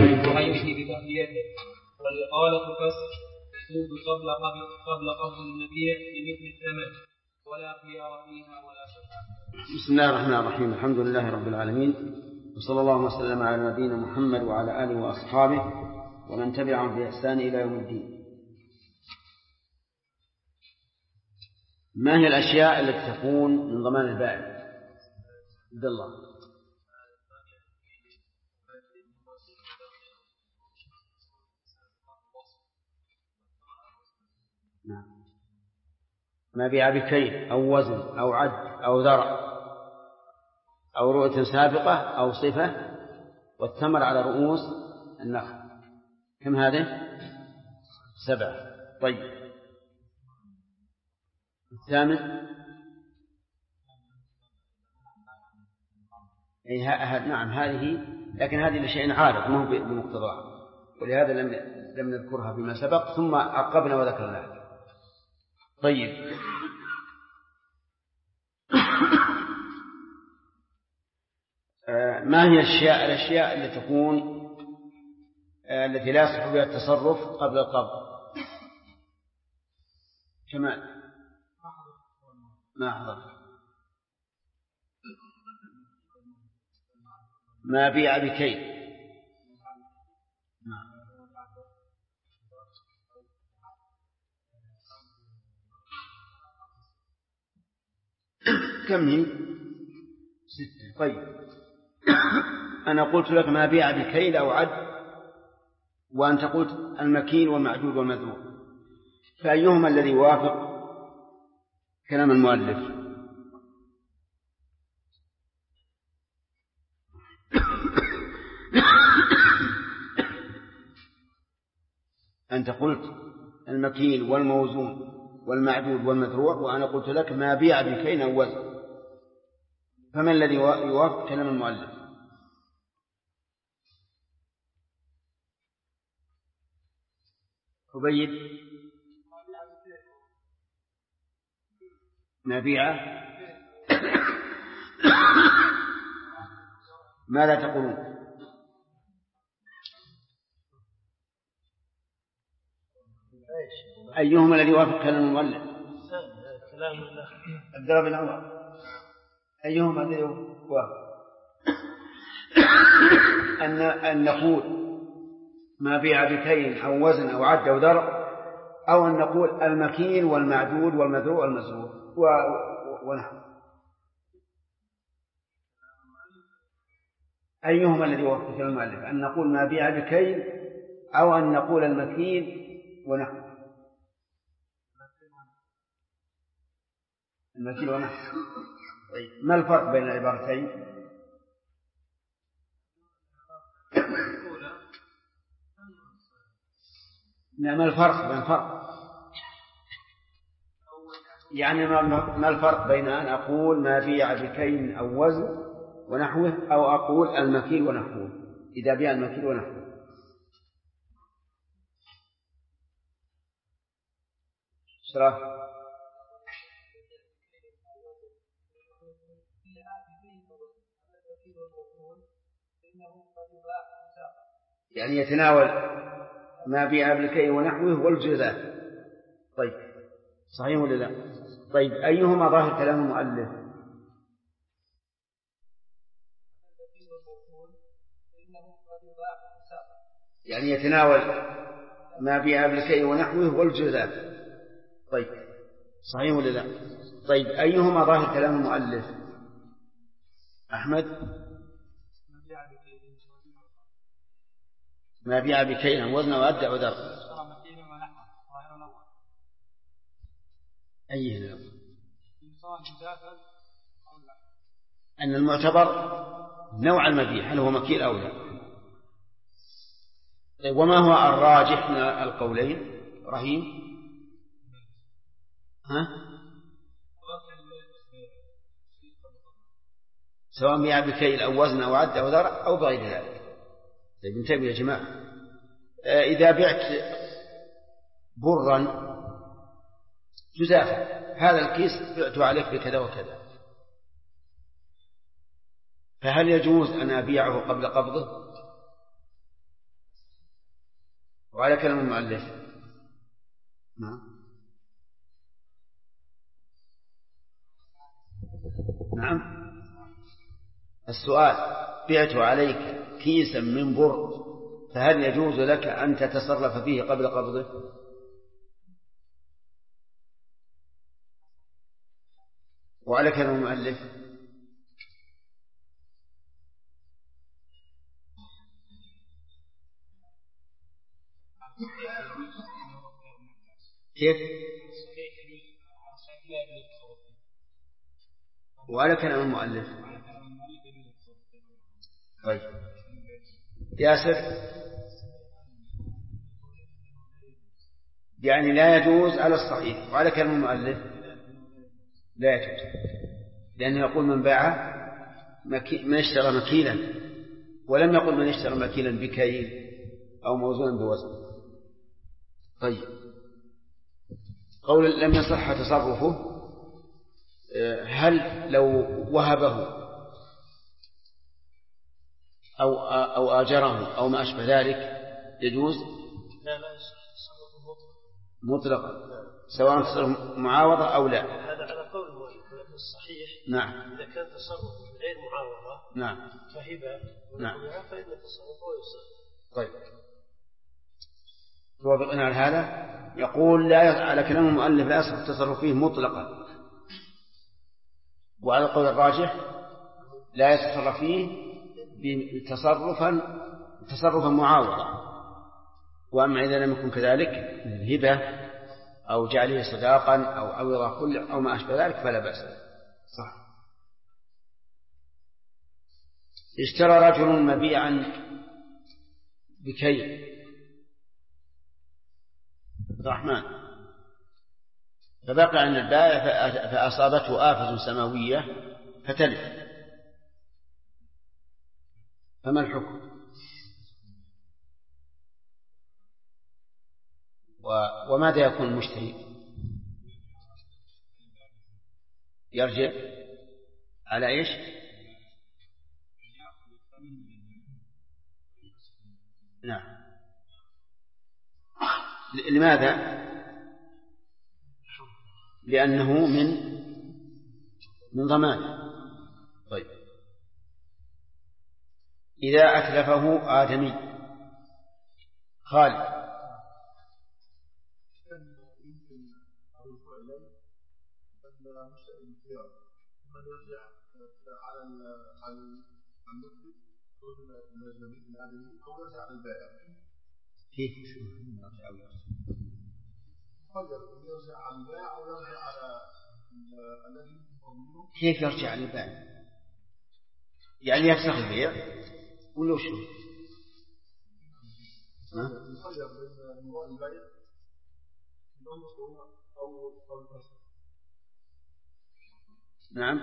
والإقالة فسخ تجوز قبل قبض المبيع بمثل الثمن ولا خيار فيها ولا شفعة. بسم الله الرحمن الرحيم. الحمد لله رب العالمين، وصلى الله وسلم على نبينا محمد وعلى آله وأصحابه ومن تبعهم بإحسان إلى يوم الدين. ما هي الأشياء التي تكون من ضمان البائع؟ عبد الله. ما بيع بكيل أو وزن أو عد أو ذرع أو رؤية سابقة أو صفة، والثمر على رؤوس النخل. كم هذه؟ 7. طيب، الثامن نعم هذه، لكن هذه لشيء عارض ما هو بمقتضاها، ولهذا لم نذكرها فيما سبق، ثم عقبنا وذكرناها. طيب، ما هي الأشياء التي تكون التي لا يصح بها التصرف قبل القبض؟ كمال ما ما بيع بكيل. كم هي؟ 6. طيب أنا قلت لك ما بيع بكيل أو عد، وأنت قلت المكيل والمعدود والمذروع، فأيهما الذي يوافق كلام المؤلف؟ أنت قلت المكيل والموزون والمعدود والمذروع، وأنا قلت لك ما بيع بكيل أو وزن، فما الذي يوافق كلام المؤلف؟ عبيد. ما بيع. ماذا تقولون؟ أيهما الذي يوافق كلام المؤلف؟ الضرب الأول. أيهما الذي يوافق؟ أن نقول ما بيع بكيل أو وزن أو عد أو ضرب، أو أن نقول المكيل والمعدود والمذروع والمزروع ونحو. أيهما الذي يوافق كلام المؤلف؟ أن نقول ما بيع بكيل أو أن نقول المكيل ونحو. المكيل ونحو. طيب ما الفرق بين العبارتين؟ ما الفرق بين الفرق؟ يعني ما الفرق بين أن أقول ما بيع بكيل أو وزن ونحوه، أو أقول المكيل ونحوه إذا بيع المكيل ونحوه؟ شرح. يعني يتناول ما بيع بالكيل ونحوه والجزاء. طيب صحيح ولا لا؟ طيب أيهما ظاهر كلام المؤلف؟ يعني يتناول ما بيع بالكيل ونحوه والجزاء. طيب صحيح ولا لا؟ طيب أيهما ظاهر كلام المؤلف؟ أحمد. ما بيع بكيل وزن وأدى وذر. أيه أن المعتبر نوع المبيع هل هو مكيل أو لا. طيب وما هو الراجح من القولين رحيم؟ سواء بيع بكيل أو وزن أو عد أو ذر أو بغير ذلك. طيب انتبهوا يا جماعة، إذا بعت برا جزافا، هذا الكيس بعته عليك بكذا وكذا، فهل يجوز أن أبيعه قبل قبضه؟ وعلى كلام المؤلف نعم. السؤال بعت عليك كيسا من بر، فهل يجوز لك أن تتصرف فيه قبل قبضه؟ وعلى كلام المؤلف كيف؟ وعلى كلام المؤلف. طيب ياسر، يعني لا يجوز على الصحيح، وعلى كلام المؤلف لا يجوز، لأنه يقول من باع من اشترى مكيلا، ولم يقل من اشترى مكيلا بكيل أو موزونا بوزن. طيب قول لم يصح تصرفه، هل لو وهبه أو آجره أو ما أشبه ذلك يجوز؟ لا يصح تصرفه مطلقا سواء تصرف معاوضة أو لا. هذا على قول المؤلف الصحيح نعم إذا كان تصرف غير معاوضة نعم كهبة نعم فإن تصرفه يصح. طيب توافقنا على هذا. يقول لا على كلام المؤلف لا يصح التصرف فيه مطلقا، وعلى القول الراجح لا يتصرف فيه تصرفا معاوضا. وأما إذا لم يكن كذلك هبة أو جعله صداقا أو عوض كل أو ما أشبه ذلك فلا بأس. صح. اشترى رجل مبيعا بكيل الرحمن فبقى عن البائع فأصابته آفة سماوية فتلف، فما الحكم؟ وماذا يكون المشتري؟ يرجع على إيش؟ نعم. لماذا؟ لأنه من ضمان. طيب إذا أتلفه آدمي خالد من يرجع على المثبت الأجنبي الآدمي أو يرجع على البائع. كيف يرجع على البائع أو يرجع على الذي يقوله؟ كيف يرجع على البائع؟ يعني يفسخ البيع ولا شو؟ يخير بين نوع البيع أو الفسخ. نعم.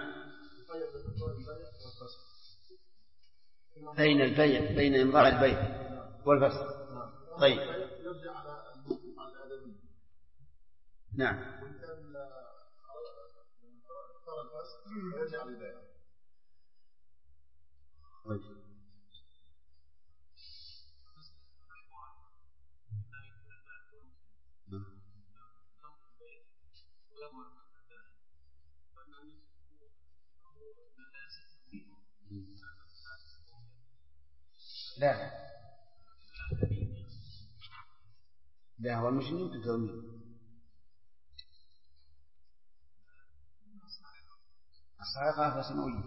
بين البيع بين إمضاء البيع والفسخ. طيب. يرجع على الآدمي. نعم. وكان صار الفسخ يرجع على البيع. طيب. لا هو المشن يمكن تضمين الصاعقة فسموية.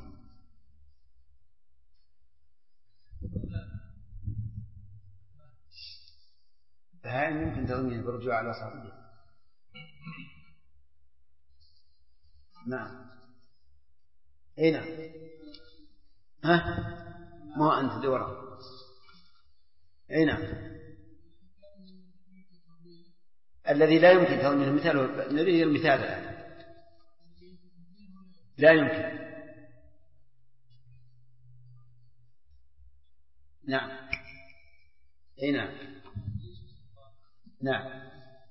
بهائم يمكن تضمين بالرجوع على صاحبه. نعم. أين ها ما أنت دورة أين الذي لا يمكن تضمينه مثاله نريد المثال الآن. لا يمكن. نعم. أي نعم. نعم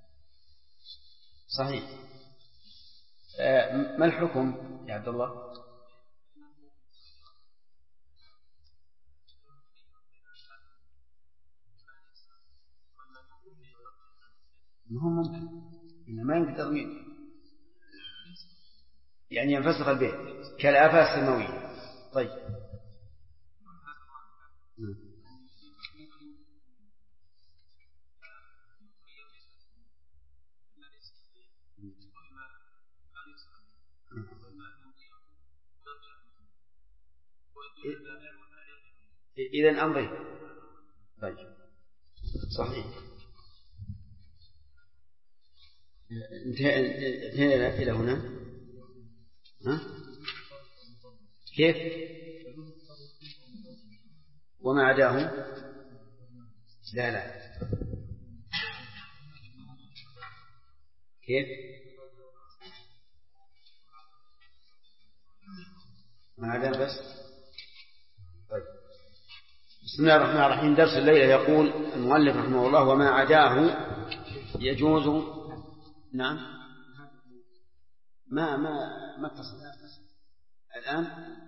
صحيح. ما الحكم يا عبد الله؟ ما هو ممكن إنما يمكن تضمين يعني ينفسخ البيت كالآفات السماوية. طيب. إذن أمضي. طيب صحيح. انتهينا إلى هنا. ها؟ كيف؟ وما عداه لا كيف؟ ما عداه بس. طيب. بسم الله الرحمن الرحيم. درس الليلة يقول المؤلف رحمه الله وما عداه يجوز. نعم. ما اتصل الآن.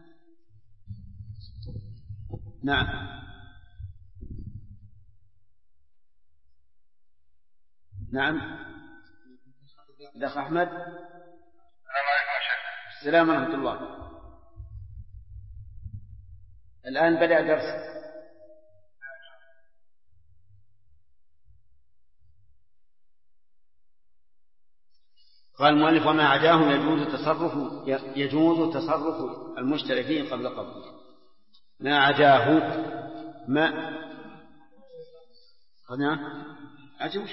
نعم. نعم. دخل أحمد. السلام عليكم يا شيخ. السلام ورحمة الله. الآن بدأ درس. قال المؤلف: وما عداه يجوز تصرف المشتري فيه قبل قبضه. ما عداه ما قلنا عجب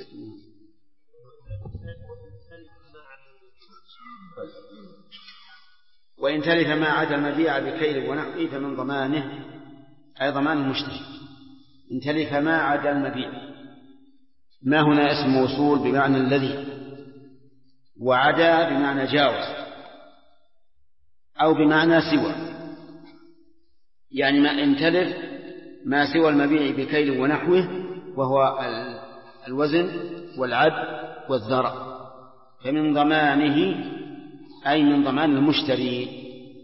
وإن تلف ما عدا المبيع بكيل ونحوه فمن ضمانه أي ضمان المشتري. إن تلف ما عدا المبيع، ما هنا اسم موصول بمعنى الذي، وعدا بمعنى جاوز أو بمعنى سوى، يعني ما إن تلف ما سوى المبيع بكيل ونحوه وهو الوزن والعد والذرع فمن ضمانه أي من ضمان المشتري.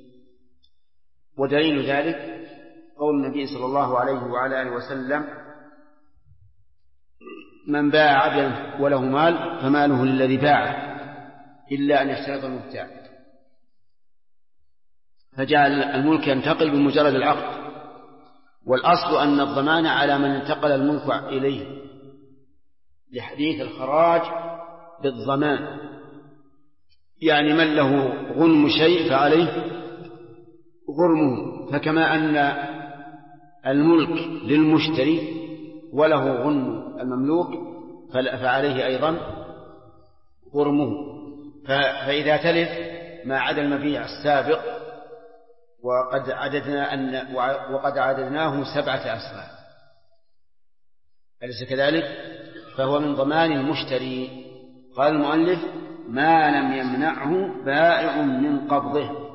ودليل ذلك قول النبي صلى الله عليه وعلى آله وسلم: من باع عبدا وله مال فماله للذي باعه إلا أن يشترط المبتاع. فجعل الملك ينتقل بمجرد العقد، والأصل أن الضمان على من انتقل الملك إليه، لحديث الخراج بالضمان، يعني من له غنم شيء فعليه غرمه. فكما أن الملك للمشتري وله غنم المملوك فعليه أيضا غرمه. فإذا تلف ما عدا المبيع السابق وقد عددناه 7 أسباب، أليس كذلك؟ فهو من ضمان المشتري. قال المؤلف: ما لم يمنعه بائع من قبضه.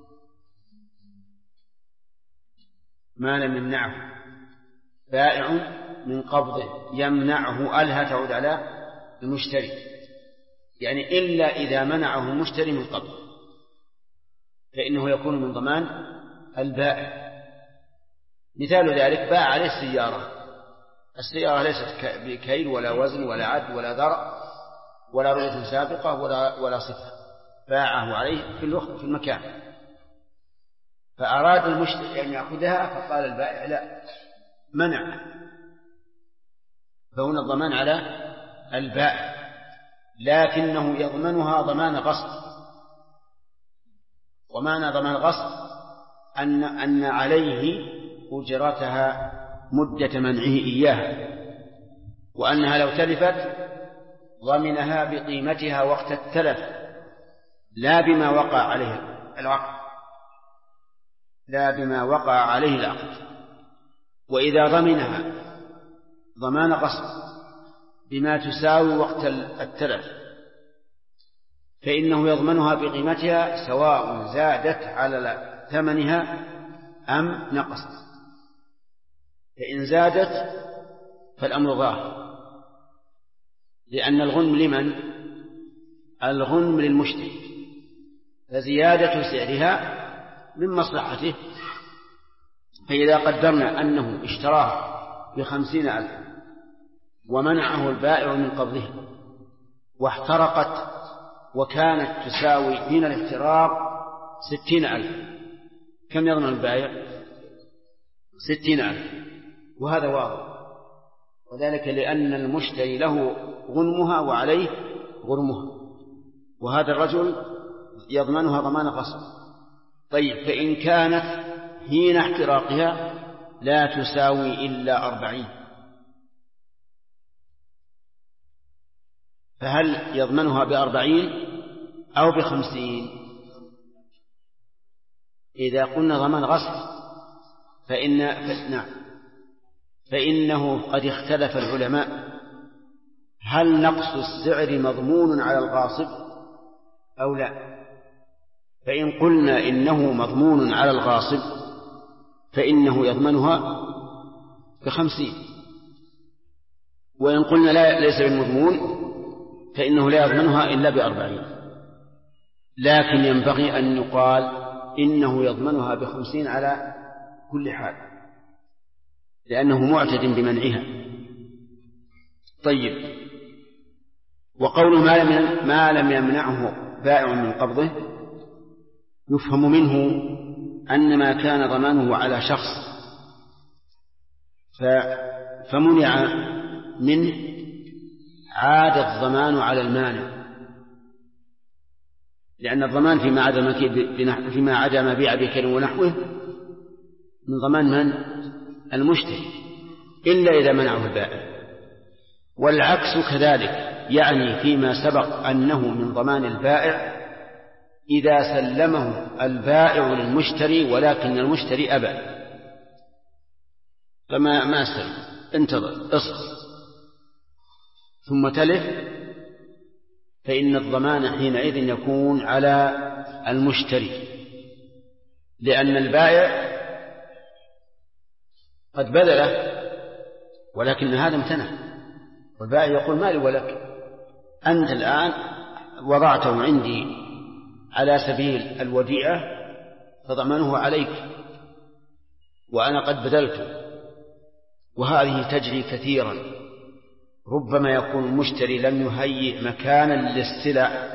ما لم يمنعه بائع من قبضه، يمنعه ألها تعود على المشتري، يعني إلا إذا منعه المشتري من قبضه فإنه يكون من ضمان البائع. مثال ذلك: باع عليه السيارة ليست بكيل ولا وزن ولا عد ولا ذرع ولا رؤية سابقة ولا صفة، باعه عليه في المكان، فأراد المشتري أن يأخذها فقال البائع لا، منع، فهنا الضمان على البائع، لكنه يضمنها ضمان غصب. ومعنى ضمان غصب أن عليه أجرتها مدة منعه إياها، وأنها لو تلفت ضمنها بقيمتها وقت التلف لا بما وقع عليه العقد. وإذا ضمنها ضمان غصب بما تساوي وقت التلف فإنه يضمنها بقيمتها سواء زادت على ثمنها أم نقصت. فإن زادت فالأمر ظاهر، لأن الغنم لمن؟ الغنم للمشتري، فزيادة سعرها من مصلحته. فإذا قدرنا أنه اشتراها ب50,000 ومنعه البائع من قبضه واحترقت وكانت تساوي حين الاحتراق 60,000، كم يضمن البائع؟ 60,000. وهذا واضح، وذلك لأن المشتري له غنمها وعليه غرمها، وهذا الرجل يضمنها ضمان غصب. طيب، فإن كانت حين احتراقها لا تساوي إلا 40، فهل يضمنها ب40 أو ب50؟ إذا قلنا ضمان غصب فإنه قد اختلف العلماء هل نقص السعر مضمون على الغاصب أو لا. فإن قلنا إنه مضمون على الغاصب فإنه يضمنها ب50، وإن قلنا لا ليس بالمضمون فإنه لا يضمنها إلا ب40. لكن ينبغي أن يقال إنه يضمنها ب50 على كل حال، لأنه معتد بمنعها. طيب، وقوله ما لم يمنعه بائع من قبضه يفهم منه أن ما كان ضمانه على شخص فمنع منه عاد الضمان على المانع، لأن الضمان فيما عدا مبيع بكيل ونحوه من ضمان من؟ المشتري، إلا إذا منعه البائع. والعكس كذلك، يعني فيما سبق أنه من ضمان البائع إذا سلمه البائع للمشتري ولكن المشتري أبى، فما أسلم، انتظر اصبر ثم تلف، فإن الضمان حينئذ يكون على المشتري، لأن البائع قد بذله ولكن هذا امتنع، والبائع يقول مالي ولك، أنت الآن وضعته عندي على سبيل الوديعة فضمنه عليك وأنا قد بذلته. وهذه تجري كثيرا، ربما يكون المشتري لم يهيئ مكانا للسلع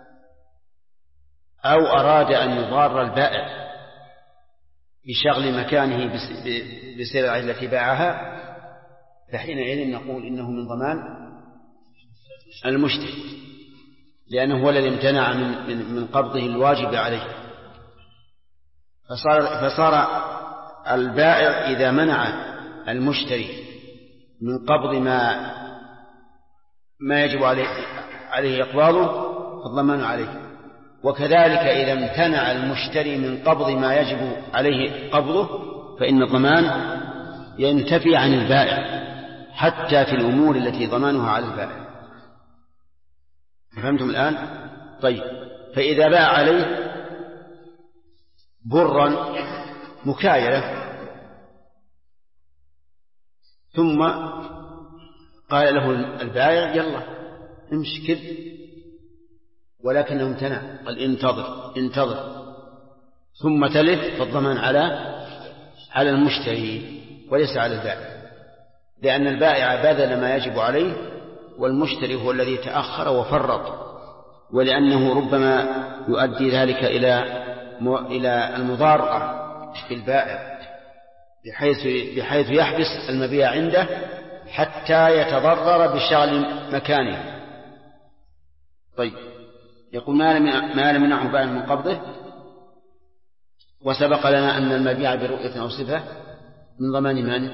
أو أراد أن يضار البائع بشغل مكانه بسلعه التي باعها، فحينئذ نقول إنه من ضمان المشتري، لأنه هو الذي امتنع من قبضه الواجب عليه. فصار البائع إذا منع المشتري من قبض ما يجب عليه إقباضه فالضمان عليه. وكذلك إذا امتنع المشتري من قبض ما يجب عليه قبضه فإن الضمان ينتفي عن البائع حتى في الأمور التي ضمانها على البائع. فهمتم الآن؟ طيب، فإذا باع عليه برا مكايلة ثم قال له البائع يلا امشي كذ، ولكنه امتنع، قال انتظر ثم تلف، فالضمان على المشتري وليس على البائع، لأن البائع بذل ما يجب عليه والمشتري هو الذي تأخر وفرط، ولأنه ربما يؤدي ذلك إلى المضارة بالبائع بحيث يحبس المبيع عنده حتى يتضرر بشغل مكانه. طيب، يقول ما لم يمنعه بائع من قبضه. وسبق لنا أن المبيع برؤية أو صفة من ضمان من؟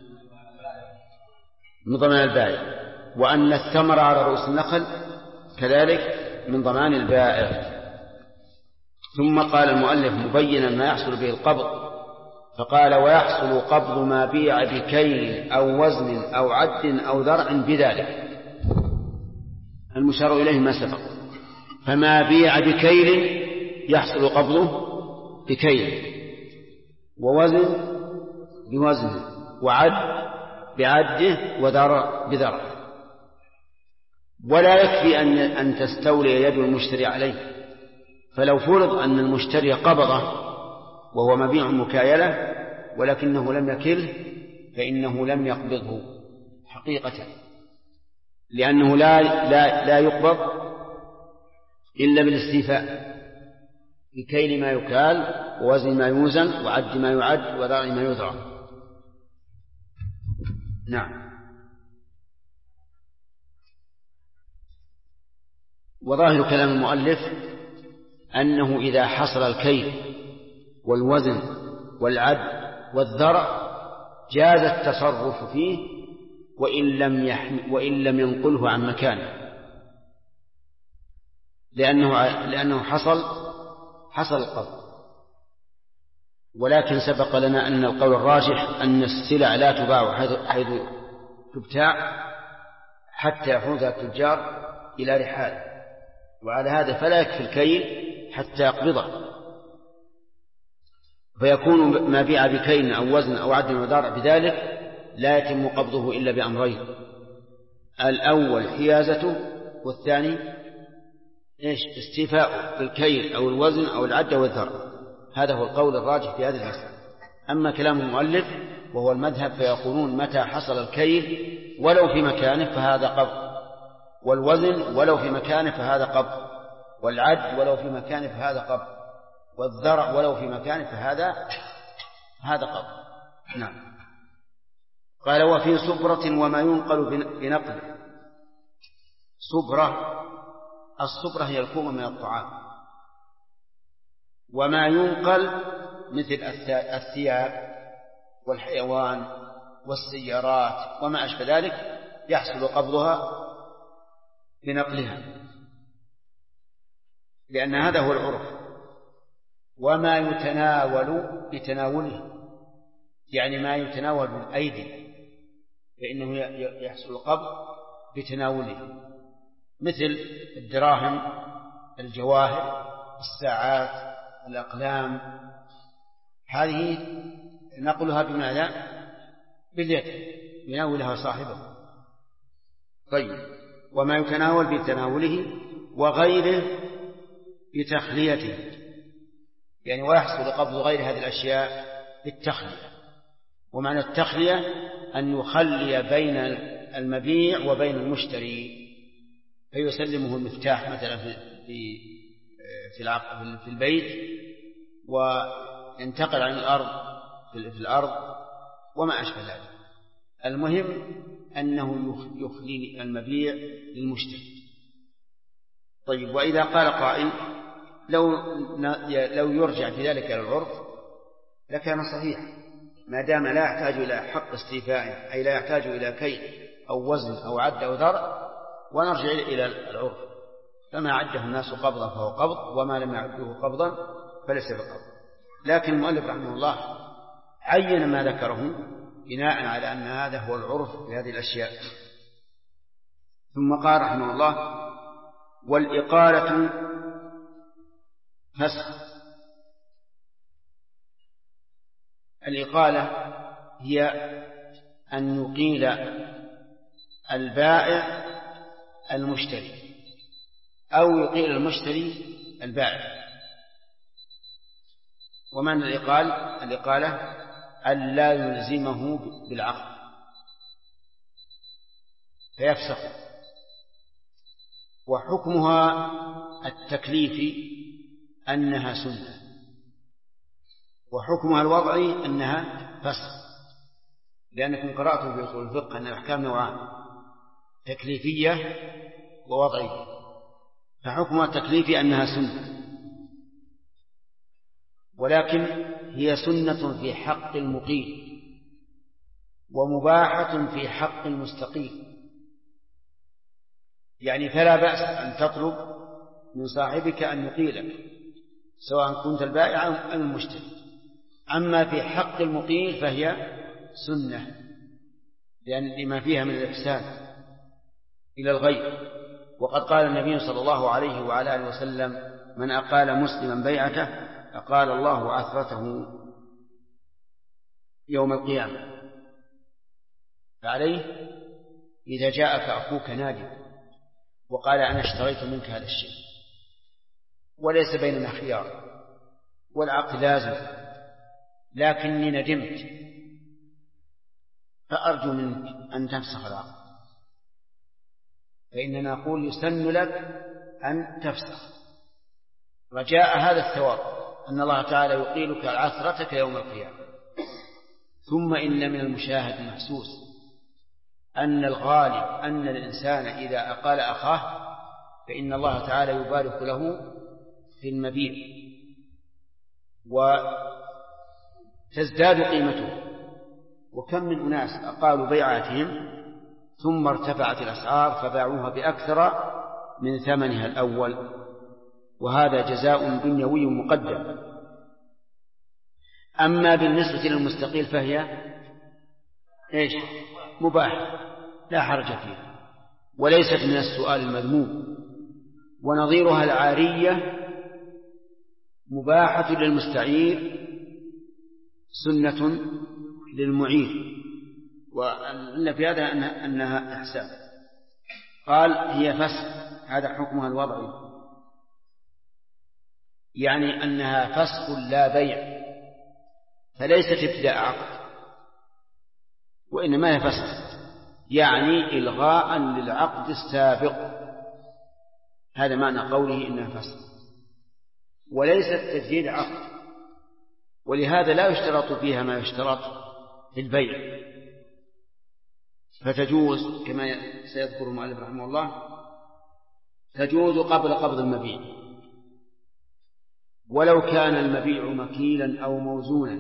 من ضمان البائع، وأن الثمر على رؤوس النخل كذلك من ضمان البائع. ثم قال المؤلف مبينا ما يحصل به القبض، فقال ويحصل قبض ما بيع بكيل أو وزن أو عد أو ذرع بذلك. المشار إليه ما سبق، فما بيع بكيل يحصل قبضه بكيل، ووزن بوزنه، وعد بعده، وذرع بذرع. ولا يكفي أن تستولي يد المشتري عليه، فلو فرض أن المشتري قبضه وهو مبيع مكايلة ولكنه لم يكله فإنه لم يقبضه حقيقة، لأنه لا يقبض إلا بالاستيفاء بكيل ما يكال ووزن ما يوزن وعد ما يعد وذرع ما يذرع. نعم. وظاهر كلام المؤلف أنه إذا حصل الكيل والوزن والعد والذرع جاز التصرف فيه وإن لم ينقله عن مكانه، لأنه حصل القبض. ولكن سبق لنا أن القول الراجح أن السلع لا تباع حيث تبتاع حتى يحوزها التجار إلى رحال، وعلى هذا فلا يكفي الكيل حتى يقبضه، فيكون ما بيع بكيل أو وزن أو عد وذرع بذلك لا يتم قبضه إلا بأمرين: الأول حيازته، والثاني استيفاء بالكيل أو الوزن أو العد والذرع. هذا هو القول الراجح في هذه المسألة. أما كلام المؤلف وهو المذهب فيقولون متى حصل الكيل ولو في مكانه فهذا قبض، والوزن ولو في مكانه فهذا قبض، والعد ولو في مكانه فهذا قبض، والذرع ولو في مكانه فهذا قبض. نعم. قال وفي صبرة وما ينقل بنقله. صبرة، الصبرة هي الكوم من الطعام، وما ينقل مثل الثياب والحيوان والسيارات وما أشبه ذلك يحصل قبضها بنقلها، لأن هذا هو العرف. وما يتناول بتناوله، يعني ما يتناول بالأيدي فإنه يحصل القبض بتناوله، مثل الدراهم، الجواهر، الساعات، الأقلام، هذه نقلها بماذا؟ باليد يناولها صاحبه. طيب، وما يتناول بتناوله وغيره بتخليته، يعني ويحصل قبض غير هذه الأشياء بالتخلية. ومعنى التخلية أن يخلي بين المبيع وبين المشتري، فيسلمه المفتاح مثلا في البيت وينتقل عن الأرض في الأرض وما أشبه ذلك. المهم أنه يخلي المبيع للمشتري. طيب، وإذا قال قائل لو يرجع في ذلك إلى العرف لكان صحيح، ما دام لا يحتاج إلى حق استيفاء، أي لا يحتاج إلى كيل أو وزن أو عد أو ذرع، ونرجع إلى العرف. فما عده الناس قبضا فهو قبض، وما لم يعده قبضا فليس بقبض. لكن المؤلف رحمه الله عين ما ذكره بناء على أن هذا هو العرف في هذه الأشياء. ثم قال رحمه الله: والإقالة فسخ. الإقالة هي أن يقيل البائع المشتري أو يقيل المشتري البائع. ومعنى الإقالة أن لا يلزمه بالعقد فيفسخ. وحكمها التكليفي أنها سنة، وحكمها الوضعي أنها فسخ، لأنكم قرأتم في أصول الفقه أن الأحكام نوعان: تكليفية ووضعية. فحكمها التكليفي أنها سنة، ولكن هي سنة في حق المقيل ومباحة في حق المستقيل. يعني فلا بأس أن تطلب من صاحبك أن يقيلك سواء كنت البائع أو المشتري. أما في حق المقيل فهي سنة، لما فيها من الإحسان إلى الغير. وقد قال النبي صلى الله عليه وعلى آله وسلم: من أقال مسلما بيعته أقال الله عثرته يوم القيامة. فعليه إذا جاءك أخوك نادم وقال: أنا اشتريت منك هذا الشيء وليس بيننا خيار والعقد لازم، لكني ندمت، فأرجو منك أن تفسخ العقد، فإننا نقول يسن لك أن تفسخ رجاء هذا الثواب، أن الله تعالى يقيلك عثرتك يوم القيامة. ثم إن من المشاهد المحسوس أن الغالب أن الإنسان إذا أقال أخاه فإن الله تعالى يبارك له في المبيع وتزداد قيمته. وكم من أناس أقالوا بيعاتهم ثم ارتفعت الأسعار فباعوها بأكثر من ثمنها الأول، وهذا جزاء دنيوي مقدم. أما بالنسبة للمستقيل فهي مباح لا حرج فيها، وليست من السؤال المذموم. ونظيرها العارية مباحة للمستعير سنة للمعير، وأن في هذا أنها إحسان. قال: هي فسخ، هذا حكمها الوضعي، يعني أنها فسخ لا بيع، فليست ابتداء عقد، وإنما هي فسخ، يعني إلغاء للعقد السابق. هذا معنى قوله إنها فسخ. وليست تجديد عقد، ولهذا لا يشترط فيها ما يشترط في البيع، فتجوز كما سيذكر المؤلف رحمه الله، تجوز قبل قبض المبيع، ولو كان المبيع مكيلا أو موزونا.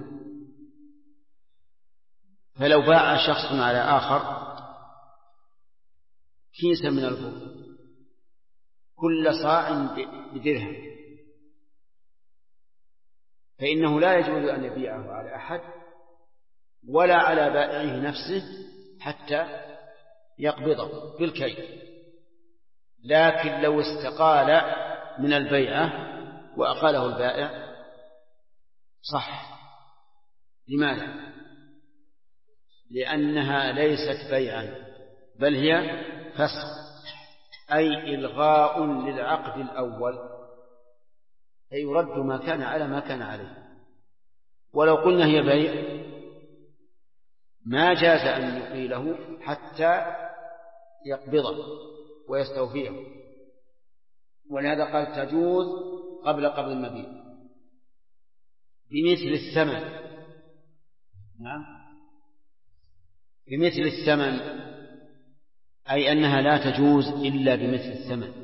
فلو باع شخص على آخر كيسا من البر كل صاع بدرهم، فإنه لا يجوز أن يبيعه على أحد ولا على بائعه نفسه حتى يقبضه بالكيل. لكن لو استقال من البيعة وأقاله البائع صح. لماذا؟ لأنها ليست بيعا بل هي فسخ، أي إلغاء للعقد الأول، أي يرد ما كان على ما كان عليه. ولو قلنا هي بيع ما جاز أن يقيله حتى يقبضه ويستوفيه، ولهذا قال تجوز قبل قبض المبيع بمثل الثمن. نعم، بمثل الثمن، أي أنها لا تجوز إلا بمثل الثمن،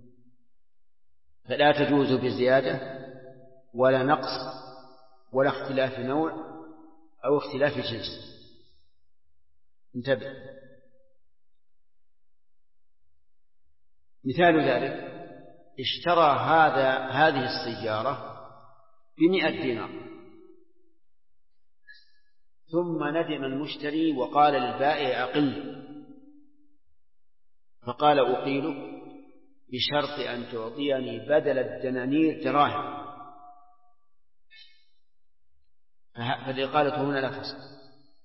فلا تجوز بزيادة ولا نقص ولا اختلاف نوع أو اختلاف جنس. انتبه. مثال ذلك اشترى هذه السيارة ب100 دينار، ثم ندم المشتري وقال للبائع أقل، فقال أقيلك بشرط أن تعطيني بدل الدنانير دراهم، فالإقالة هنا لا تصح.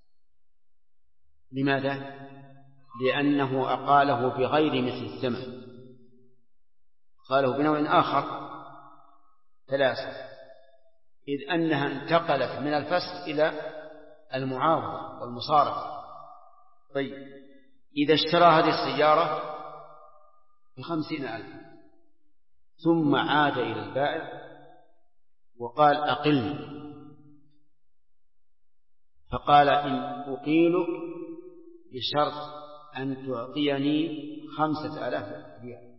لماذا؟ لأنه أقاله بغير مثل الثمن، قاله بنوع آخر ثلاثة، إذ أنها انتقلت من الفسخ إلى المعاوضة والمصارفة. طيب، إذا اشترى هذه السيارة ب50,000 ثم عاد إلى البائع وقال أقلني، فقال إن أقيلك بشرط أن تعطيني 5,000 ريال،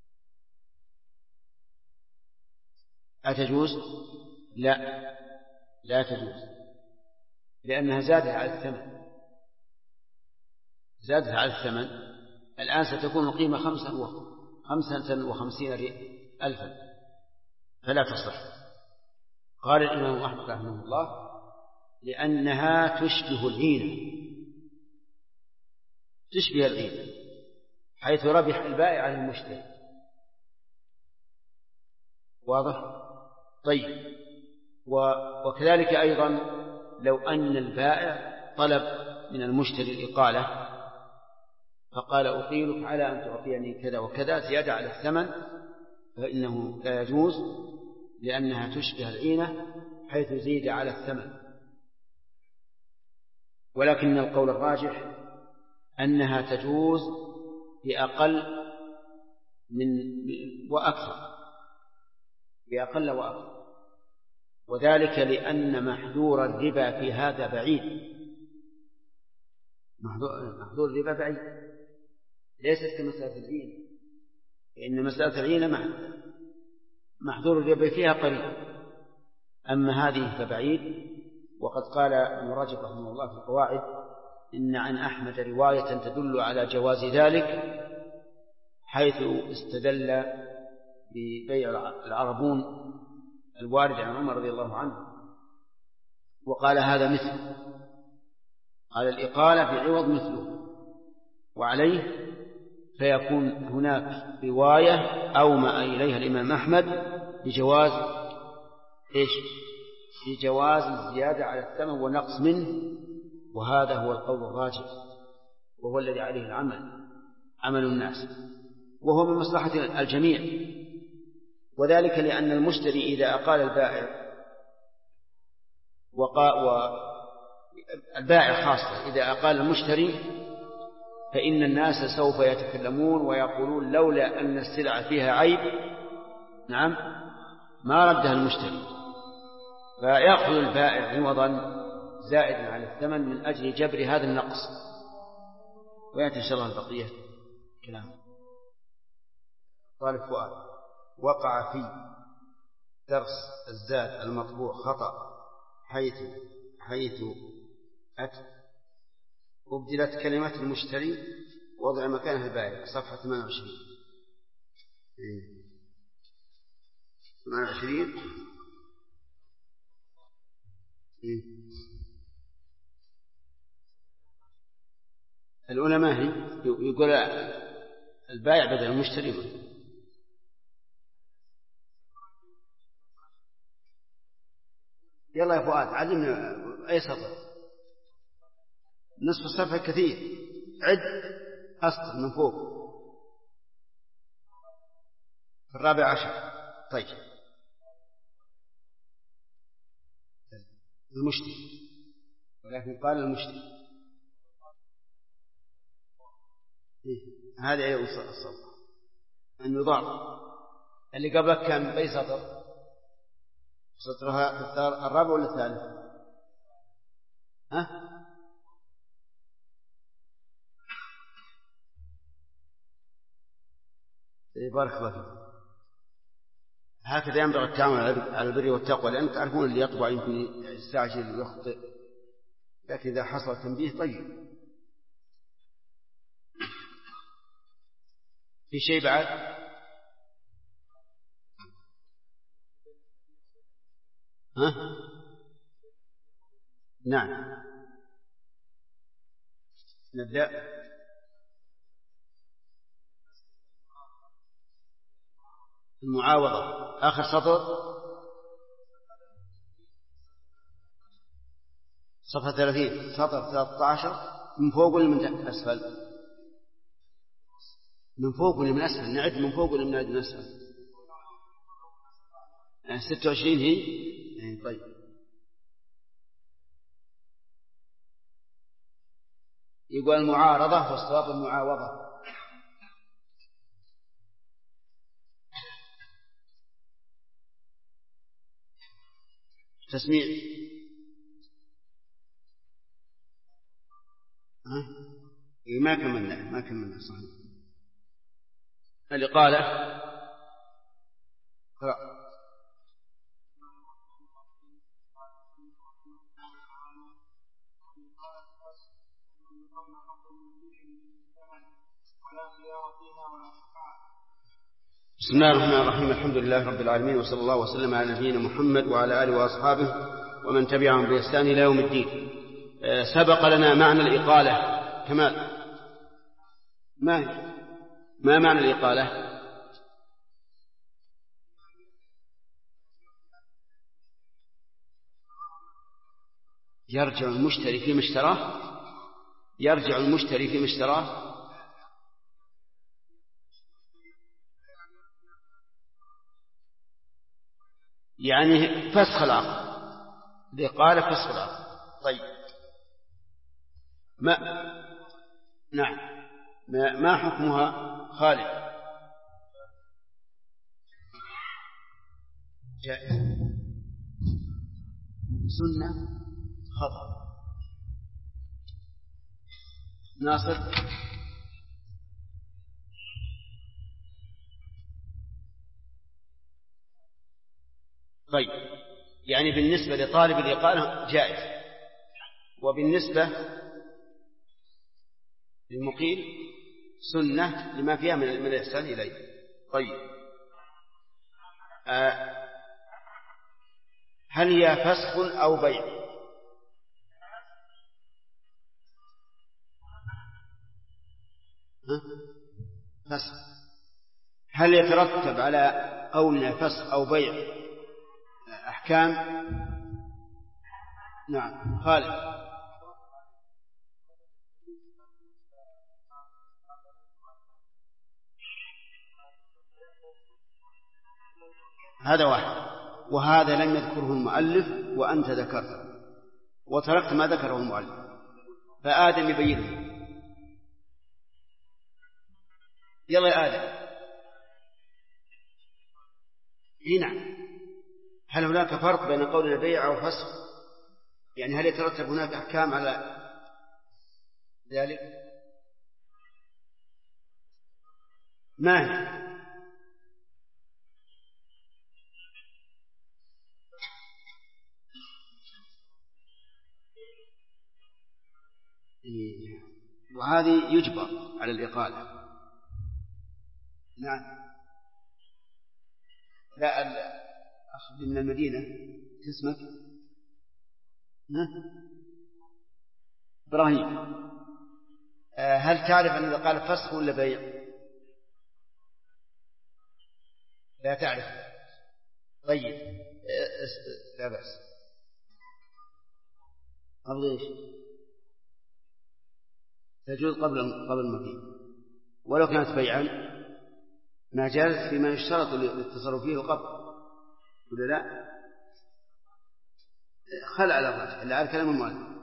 أتجوز؟ لا تجوز، لأنها زادت على الثمن، زادت على الثمن. الآن ستكون القيمة 55,000 فلا تصح. قال الإمام أحمد رحمه الله لأنها تشبه العينة، تشبه العينة حيث ربح البائع على المشتري. واضح؟ طيب، وكذلك أيضا لو أن البائع طلب من المشتري الإقالة فقال أقيلك على أن تعطيني كذا وكذا زيادة على الثمن، فإنه لا يجوز، لأنها تشبه العينة حيث زيد على الثمن. ولكن القول الراجح أنها تجوز بأقل وأكثر، بأقل وأكثر، وذلك لأن محذور الربا في هذا بعيد. محذور الربا بعيد، ليست كمسألة العينة، لأن مسألة العينة محذور الربا فيها قريب، أما هذه فبعيد. وقد قال ابن رجب رحمه الله في القواعد إن عن أحمد رواية تدل على جواز ذلك، حيث استدل ببيع العربون الوارد عن عمر رضي الله عنه، وقال هذا مثل، قال الإقالة بعوض مثله، وعليه فيكون هناك رواية أومأ إليها الإمام أحمد بجواز بجواز الزيادة على الثمن ونقص منه، وهذا هو القول الراجح، وهو الذي عليه عمل الناس، وهو من مصلحة الجميع. وذلك لأن المشتري إذا أقال البائع البائع خاصة إذا أقال المشتري فإن الناس سوف يتكلمون ويقولون لولا أن السلعة فيها عيب، نعم، ما ردها المشتري، فيأخذ البائع عوضا زائدا على الثمن من أجل جبر هذا النقص. ويأتي إن شاء الله البقية كلام. طالب فؤاد: وقع في درس الزاد المطبوع خطأ حيث أبدلت كلمة المشتري وضع مكانها البائع. صفحة 28. 28. الأولى ما هي؟ يقول البائع بدل المشتري. يلا يا فؤاد علمنا أي سطر. نصف الصفحة كثير، عد أسطر من فوق. 14. طيب المشتري، ولكن قال المشتري هذا أي الصفحة النظام اللي قبلك كان بأي سطر؟ سطرها الرابع ولا الثالث؟ ها؟ بارك الله فيك. هكذا ينبغي التعامل على البر والتقوى، لأن تعرفون اللي يطبع يمكن يستعجل ويخطئ، لكن إذا حصل تنبيه طيب. في شيء بعد؟ ها؟ نعم نبدأ. المعاوضة آخر سطر، صفحة 30 سطر 13. من فوق ولا من أسفل؟ من فوق ولا من أسفل؟ نعد من فوق ولا من أسفل؟ 26 هي. طيب يقول المعارضة والصواب المعاوضة. تسميع. ما كملنا صحيح. الإقالة قرأ. بسم الله الرحمن الرحيم. الحمد لله رب العالمين، وصلى الله وسلم على نبينا محمد وعلى آله وأصحابه ومن تبعهم بإحسان إلى يوم الدين. سبق لنا معنى الإقالة. كمال، ما معنى الإقالة؟ يرجع المشتري فيما اشتراه. يعني فسخ العقد. الإقالة فسخ العقد. طيب ما حكمها خالد؟ جائز، سنة، خطأ. ناصر؟ طيب يعني بالنسبة لطالب الإقالة جائز، وبالنسبة للمقيل سنة لما فيها من الإحسان إليه. طيب هل هي فسخ أو بيع؟ فسخ. هل يترتب على قولنا فسخ أو بيع أحكام؟ نعم خالد. هذا واحد، وهذا لم يذكره المؤلف وأنت ذكرته وتركت ما ذكره المؤلف، فآدم يبينه. يلا يا آدم. نعم هل هناك فرق بين قول البيع أو فسخ؟ يعني هل يترتب هناك أحكام على ذلك؟ ما هي؟ وهذه يجبر على الإقالة. نعم. لا أخ من المدينة اسمك إبراهيم، هل تعرف أن إذا قال فسخ ولا بيع؟ لا تعرف. طيب لا بأس. قبل إيش؟ تجوز قبل المبيع ولو كانت بيعا ما جاز فيما يشترط للتصرف فيه القبض ولا لا؟ خلع على الراجح إلا على كلام المؤلف.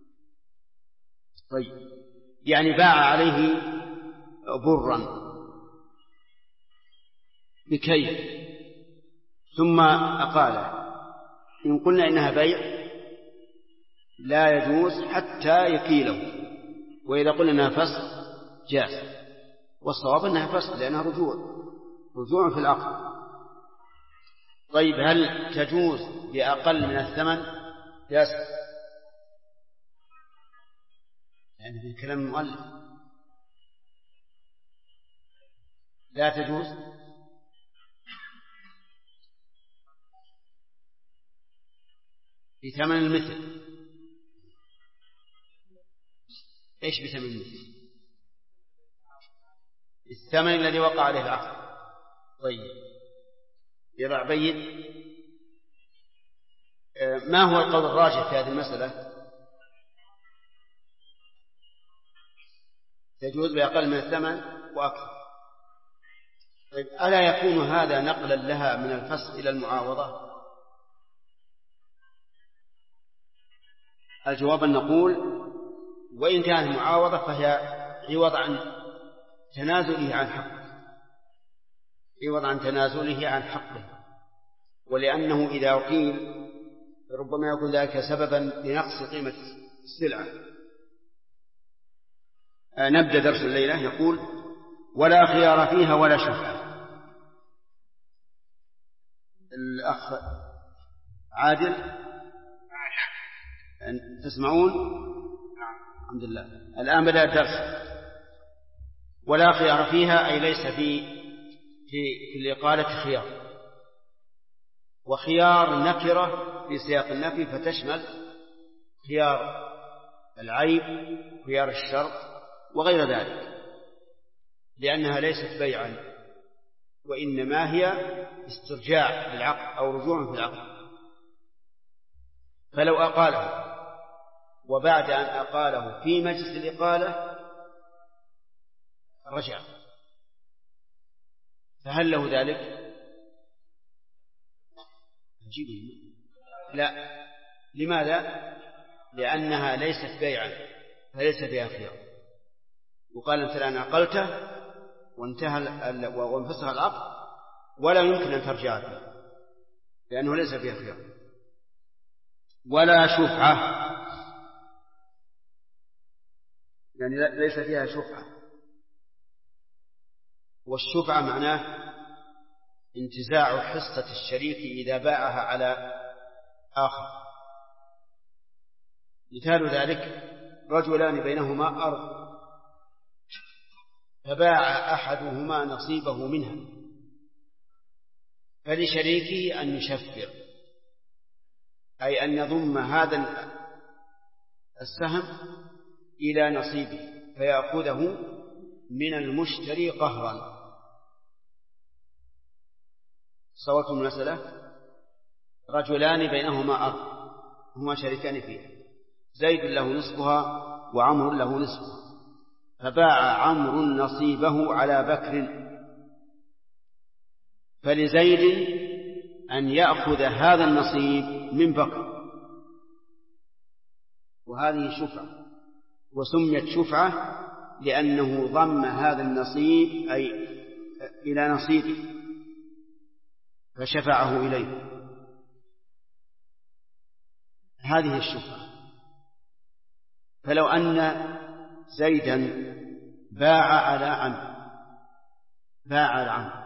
طيب يعني باع عليه برا بكيل ثم أقاله، إن قلنا إنها بيع لا يجوز حتى يكيله، وإذا قلنا إنها فسخ جاز، والصواب أنها فسخ لأنها رجوع في العقد. طيب هل تجوز بأقل من الثمن؟ جاز، يعني في كلام المؤلف لا تجوز. بثمن المثل. إيش بثمن المثل؟ الثمن الذي وقع عليه العقد. طيب يضع بيت. ما هو القول الراجح في هذه المسألة؟ تجوز بأقل من الثمن وأكثر. طيب ألا يكون هذا نقلا لها من الفسخ إلى المعاوضة؟ الجواب أن نقول وإن كانت المعاوضة فهي عوض عن تنازله عن حقه، عوض عن تنازله عن حقه، ولأنه إذا قيل ربما يكون ذلك سببا لنقص قيمة السلعة. نبدأ درس الليلة. يقول ولا خيار فيها ولا شفعة. الأخ عادل تسمعون؟ الحمد لله. الآن بدأ الدرس. ولا خيار فيها أي ليس في الإقالة خيار، وخيار نكرة في سياق النفي فتشمل خيار العيب خيار الشرط وغير ذلك، لأنها ليست بيعا وإنما هي استرجاع للعقد أو رجوع في العقد. فلو أقاله وبعد أن أقاله في مجلس الإقالة رجع، فهل له ذلك؟ لا. لماذا؟ لأنها ليست بيعا فليس فيها خيار. وقال أنت الآن أقلته وانفسخ العقد ولا يمكن أن ترجع فيه لأنه ليس فيها خيار. ولا شفعة يعني ليس فيها شفعة، والشفعة معناه انتزاع حصة الشريك إذا باعها على آخر. مثال ذلك رجلان بينهما أرض فباع أحدهما نصيبه منها، فلشريكه أن يشفع أي أن يضم هذا السهم إلى نصيبه فيأخذه من المشتري قهرا. صورتم المسألة. رجلان بينهما أرض هما شريكان فيها، زيد له نصفها وعمر له نصفها، فباع عمرو نصيبه على بكر، فلزيد أن يأخذ هذا النصيب من بكر، وهذه شفعة، وسميت شفعة لأنه ضم هذا النصيب أي إلى نصيبه فشفعه إليه. هذه الشفعة. فلو أن زيدا باع على عمرو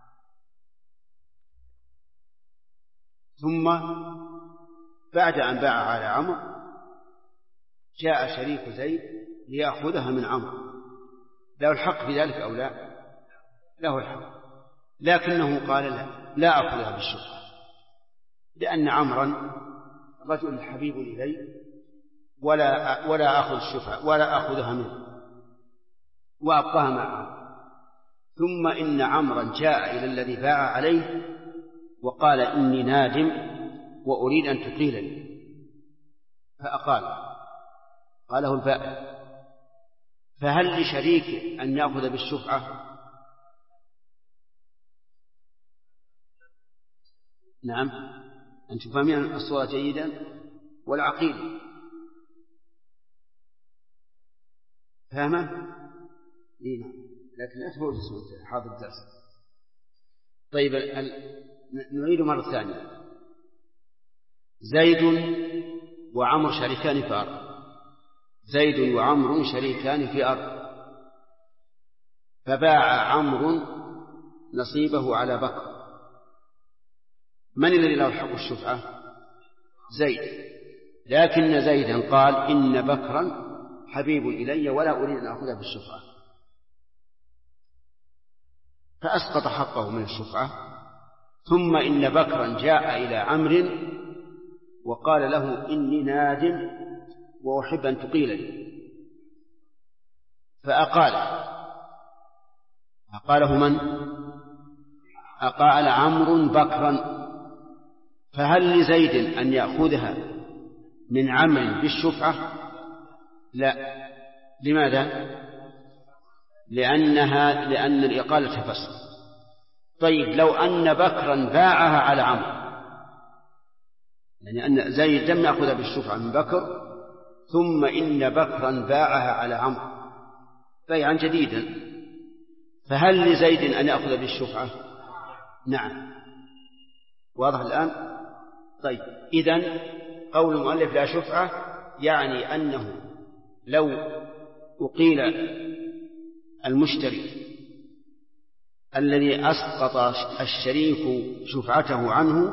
ثم بعد أن باع على عمرو جاء شريك زيد ليأخذها من عمرو، له الحق في ذلك أو لا؟ له الحق، لكنه قال لا أخذها بالشفعة، لأن عمرا رجل حبيب إلي ولا أخذ الشفعة ولا أخذها منه وأبقاها معه. ثم إن عمرا جاء إلى الذي باع عليه وقال إني نادم وأريد أن تقيلني، قاله البائع. فهل لشريك أن يأخذ بالشفعة؟ نعم، أنتم فاهمين الصورة جيدا والعقيدة فاهمة؟ نعم، لكن لا تفوت حاضر الدرس. طيب نعيد مرة ثانية. زيد وعمر شريكان في أرض، زيد وعمر شريكان في أرض، فباع عمرو نصيبه على بكر. من الذي له حق الشفعة؟ زيد، لكن زيدا قال إن بكرا حبيب إلي ولا أريد أن أخذها بالشفعة، فأسقط حقه من الشفعة. ثم إن بكرا جاء إلى عمرو وقال له إني نادم وأحب أن تقيلني، أقاله من؟ أقال عمرو بكرا. فهل لزيد أن يأخذها من عمرو بالشفعة؟ لا. لماذا؟ لأن الإقالة فسق. طيب لو أن بكرا باعها على عمرو، يعني أن زيد لم يأخذها بالشفعة من بكر، ثم إن بكرا باعها على عمرو بيعا جديدا، فهل لزيد أن يأخذ بالشفعة؟ نعم. واضح الآن؟ طيب إذن قول المؤلف لا شفعة يعني أنه لو أقيل المشتري الذي أسقط الشريك شفعته عنه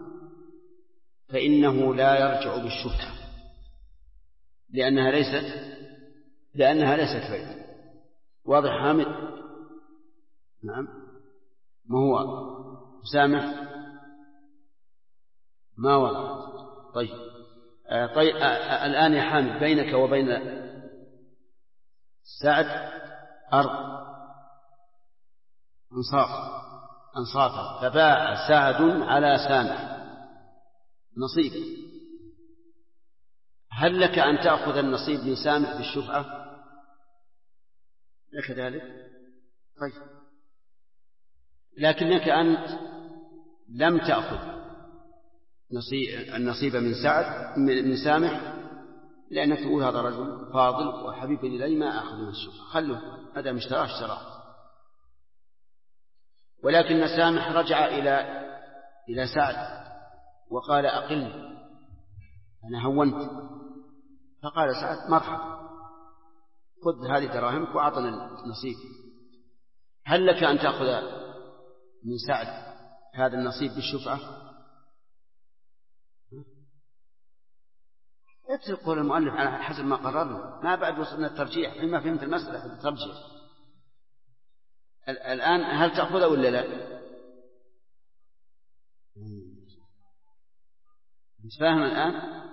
فإنه لا يرجع بالشفعة، لأنها ليست بيعا. واضح حامد؟ نعم. ما هو سامح؟ ما واضح. طيب الآن يا حامد بينك وبين سعد أرض أنصافا، فباع سعد على سامح نصيب، هل لك أن تأخذ النصيب من سامح بالشفعة؟ لك ذلك؟ طيب، لكنك أنت لم تأخذ النصيب من سامح، لأنك تقول هذا رجل فاضل وحبيب إلي ما أخذ من الشفعة، خلوه هذا اشتراه. ولكن سامح رجع إلى سعد وقال أقلني أنا هونت، فقال سعد مرحبا خذ هذه دراهمك وأعطنا النصيب. هل لك أن تأخذ من سعد هذا النصيب بالشفعة؟ اتركوا المؤلف على حسب ما قررنا، ما بعد وصلنا الترجيح، فيما فهمت المسألة في الترجيح. الآن هل تأخذه ولا لا؟ مش فاهم الآن؟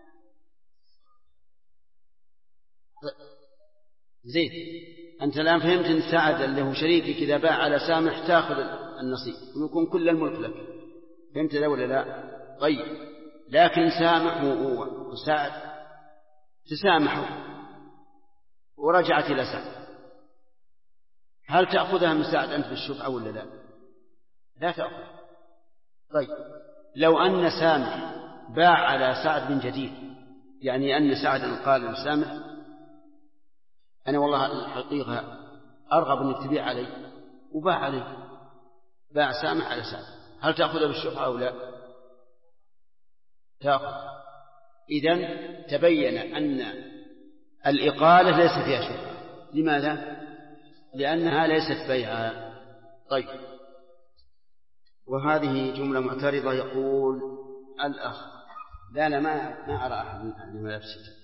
زين، أنت الآن فهمت أن سعد اللي هو شريكك إذا باع على سامح تأخذ النصيب ويكون كل الملك لك، فهمت ذا ولا لا؟ طيب، لكن سامح وسعد تسامحوا ورجعت إلى سعد، هل تأخذها من سعد أنت بالشفعة ولا لا؟ لا تأخذ. طيب، لو أن سامح باع على سعد من جديد، يعني أن سعد قال لسامح أنا والله الحقيقة أرغب أنك تبيع علي، وباع عليه، باع سامح على سعد، هل تأخذها بالشفعة أو لا؟ تأخذ. إذن تبين أن الإقالة ليس فيها شبهة. لماذا؟ لأنها ليست بيعا. طيب، وهذه جملة معترضة. يقول الأخ: لا ما أرى أحد لما يفسد.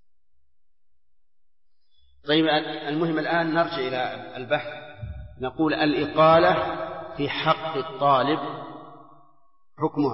طيب، المهم الآن نرجع إلى البحث. نقول الإقالة في حق الطالب حكمها،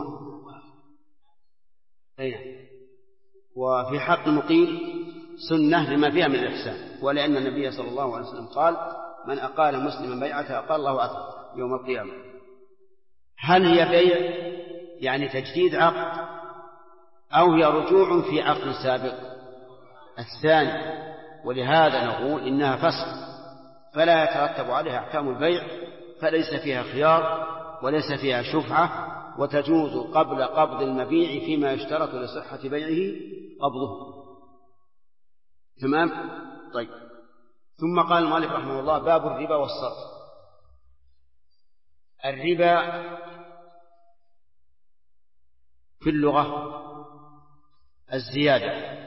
وفي حق المقيم سنة لما فيها من الإحسان، ولأن النبي صلى الله عليه وسلم قال: من أقال مسلما بيعته أقال الله عطره يوم القيامة. هل هي بيع يعني تجديد عقد، أو هي رجوع في عقد سابق؟ الثاني. ولهذا نقول إنها فسخ، فلا يترتب عليها أحكام البيع، فليس فيها خيار وليس فيها شفعة، وتجوز قبل قبض المبيع فيما يشترط لصحة بيعه قبضه. تمام؟ طيب. ثم قال المؤلف رحمه الله: باب الربا والصرف. الربا في اللغة الزيادة،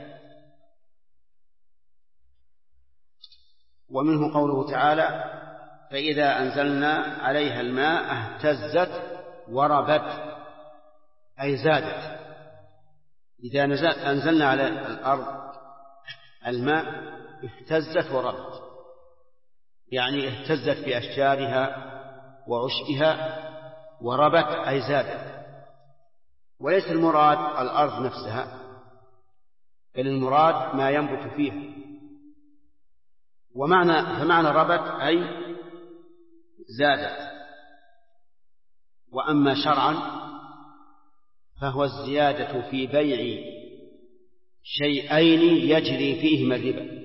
ومنه قوله تعالى: فإذا أنزلنا عليها الماء اهتزت وربت، أي زادت. إذا أنزلنا على الأرض الماء اهتزت وربت، يعني اهتزت بأشجارها وعشبها، وربت أي زادت. وليس المراد الأرض نفسها، بل المراد ما ينبت فيها. فمعنى ربت أي زادت. وأما شرعا فهو الزيادة في بيع شيئين يجري فيهما الربا.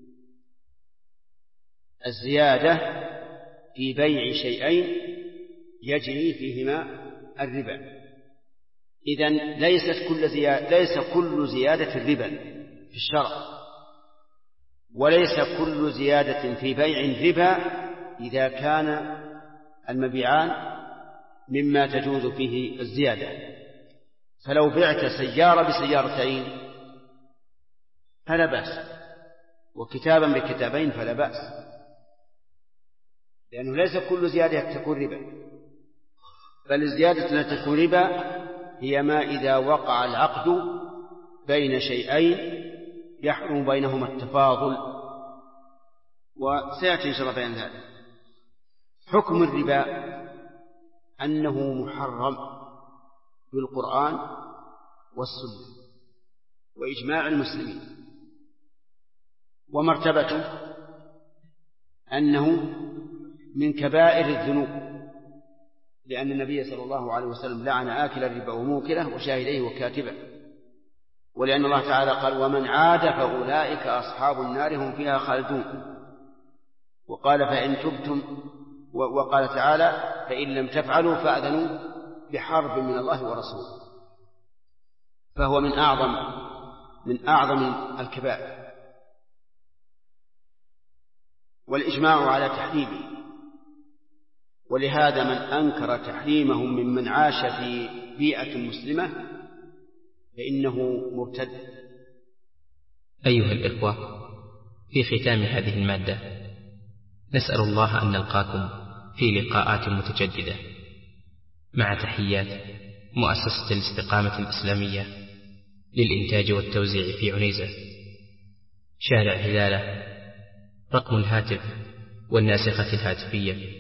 الزيادة في بيع شيئين يجري فيهما الربا. إذن ليس كل زيادة الربا في الشرع، وليس كل زيادة في بيع ربا إذا كان المبيعان مما تجوز فيه الزيادة. فلو بعت سيارة بسيارتين فلا بأس، وكتابا بكتابين فلا بأس، لأنه ليس كل زيادة تكون ربا، بل الزيادة التي تكون ربا هي ما إذا وقع العقد بين شيئين يحرم بينهما التفاضل، وسيأتي إن شاء الله بيان ذلك. حكم الربا أنه محرم بالقرآن والسنة وإجماع المسلمين، ومرتبته أنه من كبائر الذنوب، لأن النبي صلى الله عليه وسلم لعن آكل الربا وموكله وشاهديه وكاتبه، ولأن الله تعالى قال: ومن عاد فأولئك أصحاب النار هم فيها خالدون. وقال: فإن تبتم، وقال تعالى: فإن لم تفعلوا فأذنوا بحرب من الله ورسوله. فهو من أعظم الكبائر، والإجماع على تحريمه. ولهذا من أنكر تحريمه ممن عاش في بيئة مسلمة فإنه مرتد. أيها الإخوة، في ختام هذه المادة نسأل الله أن نلقاكم في لقاءات متجددة، مع تحيات مؤسسة الاستقامة الإسلامية للإنتاج والتوزيع في عنيزة، شارع هلالة. رقم الهاتف والناسخة الهاتفية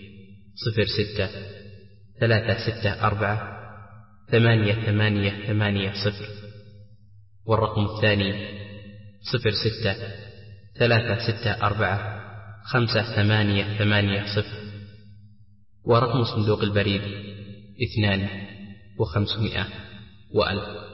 06-364-8880، والرقم الثاني 06-364-5880، ورقم صندوق البريد 2500 و1000.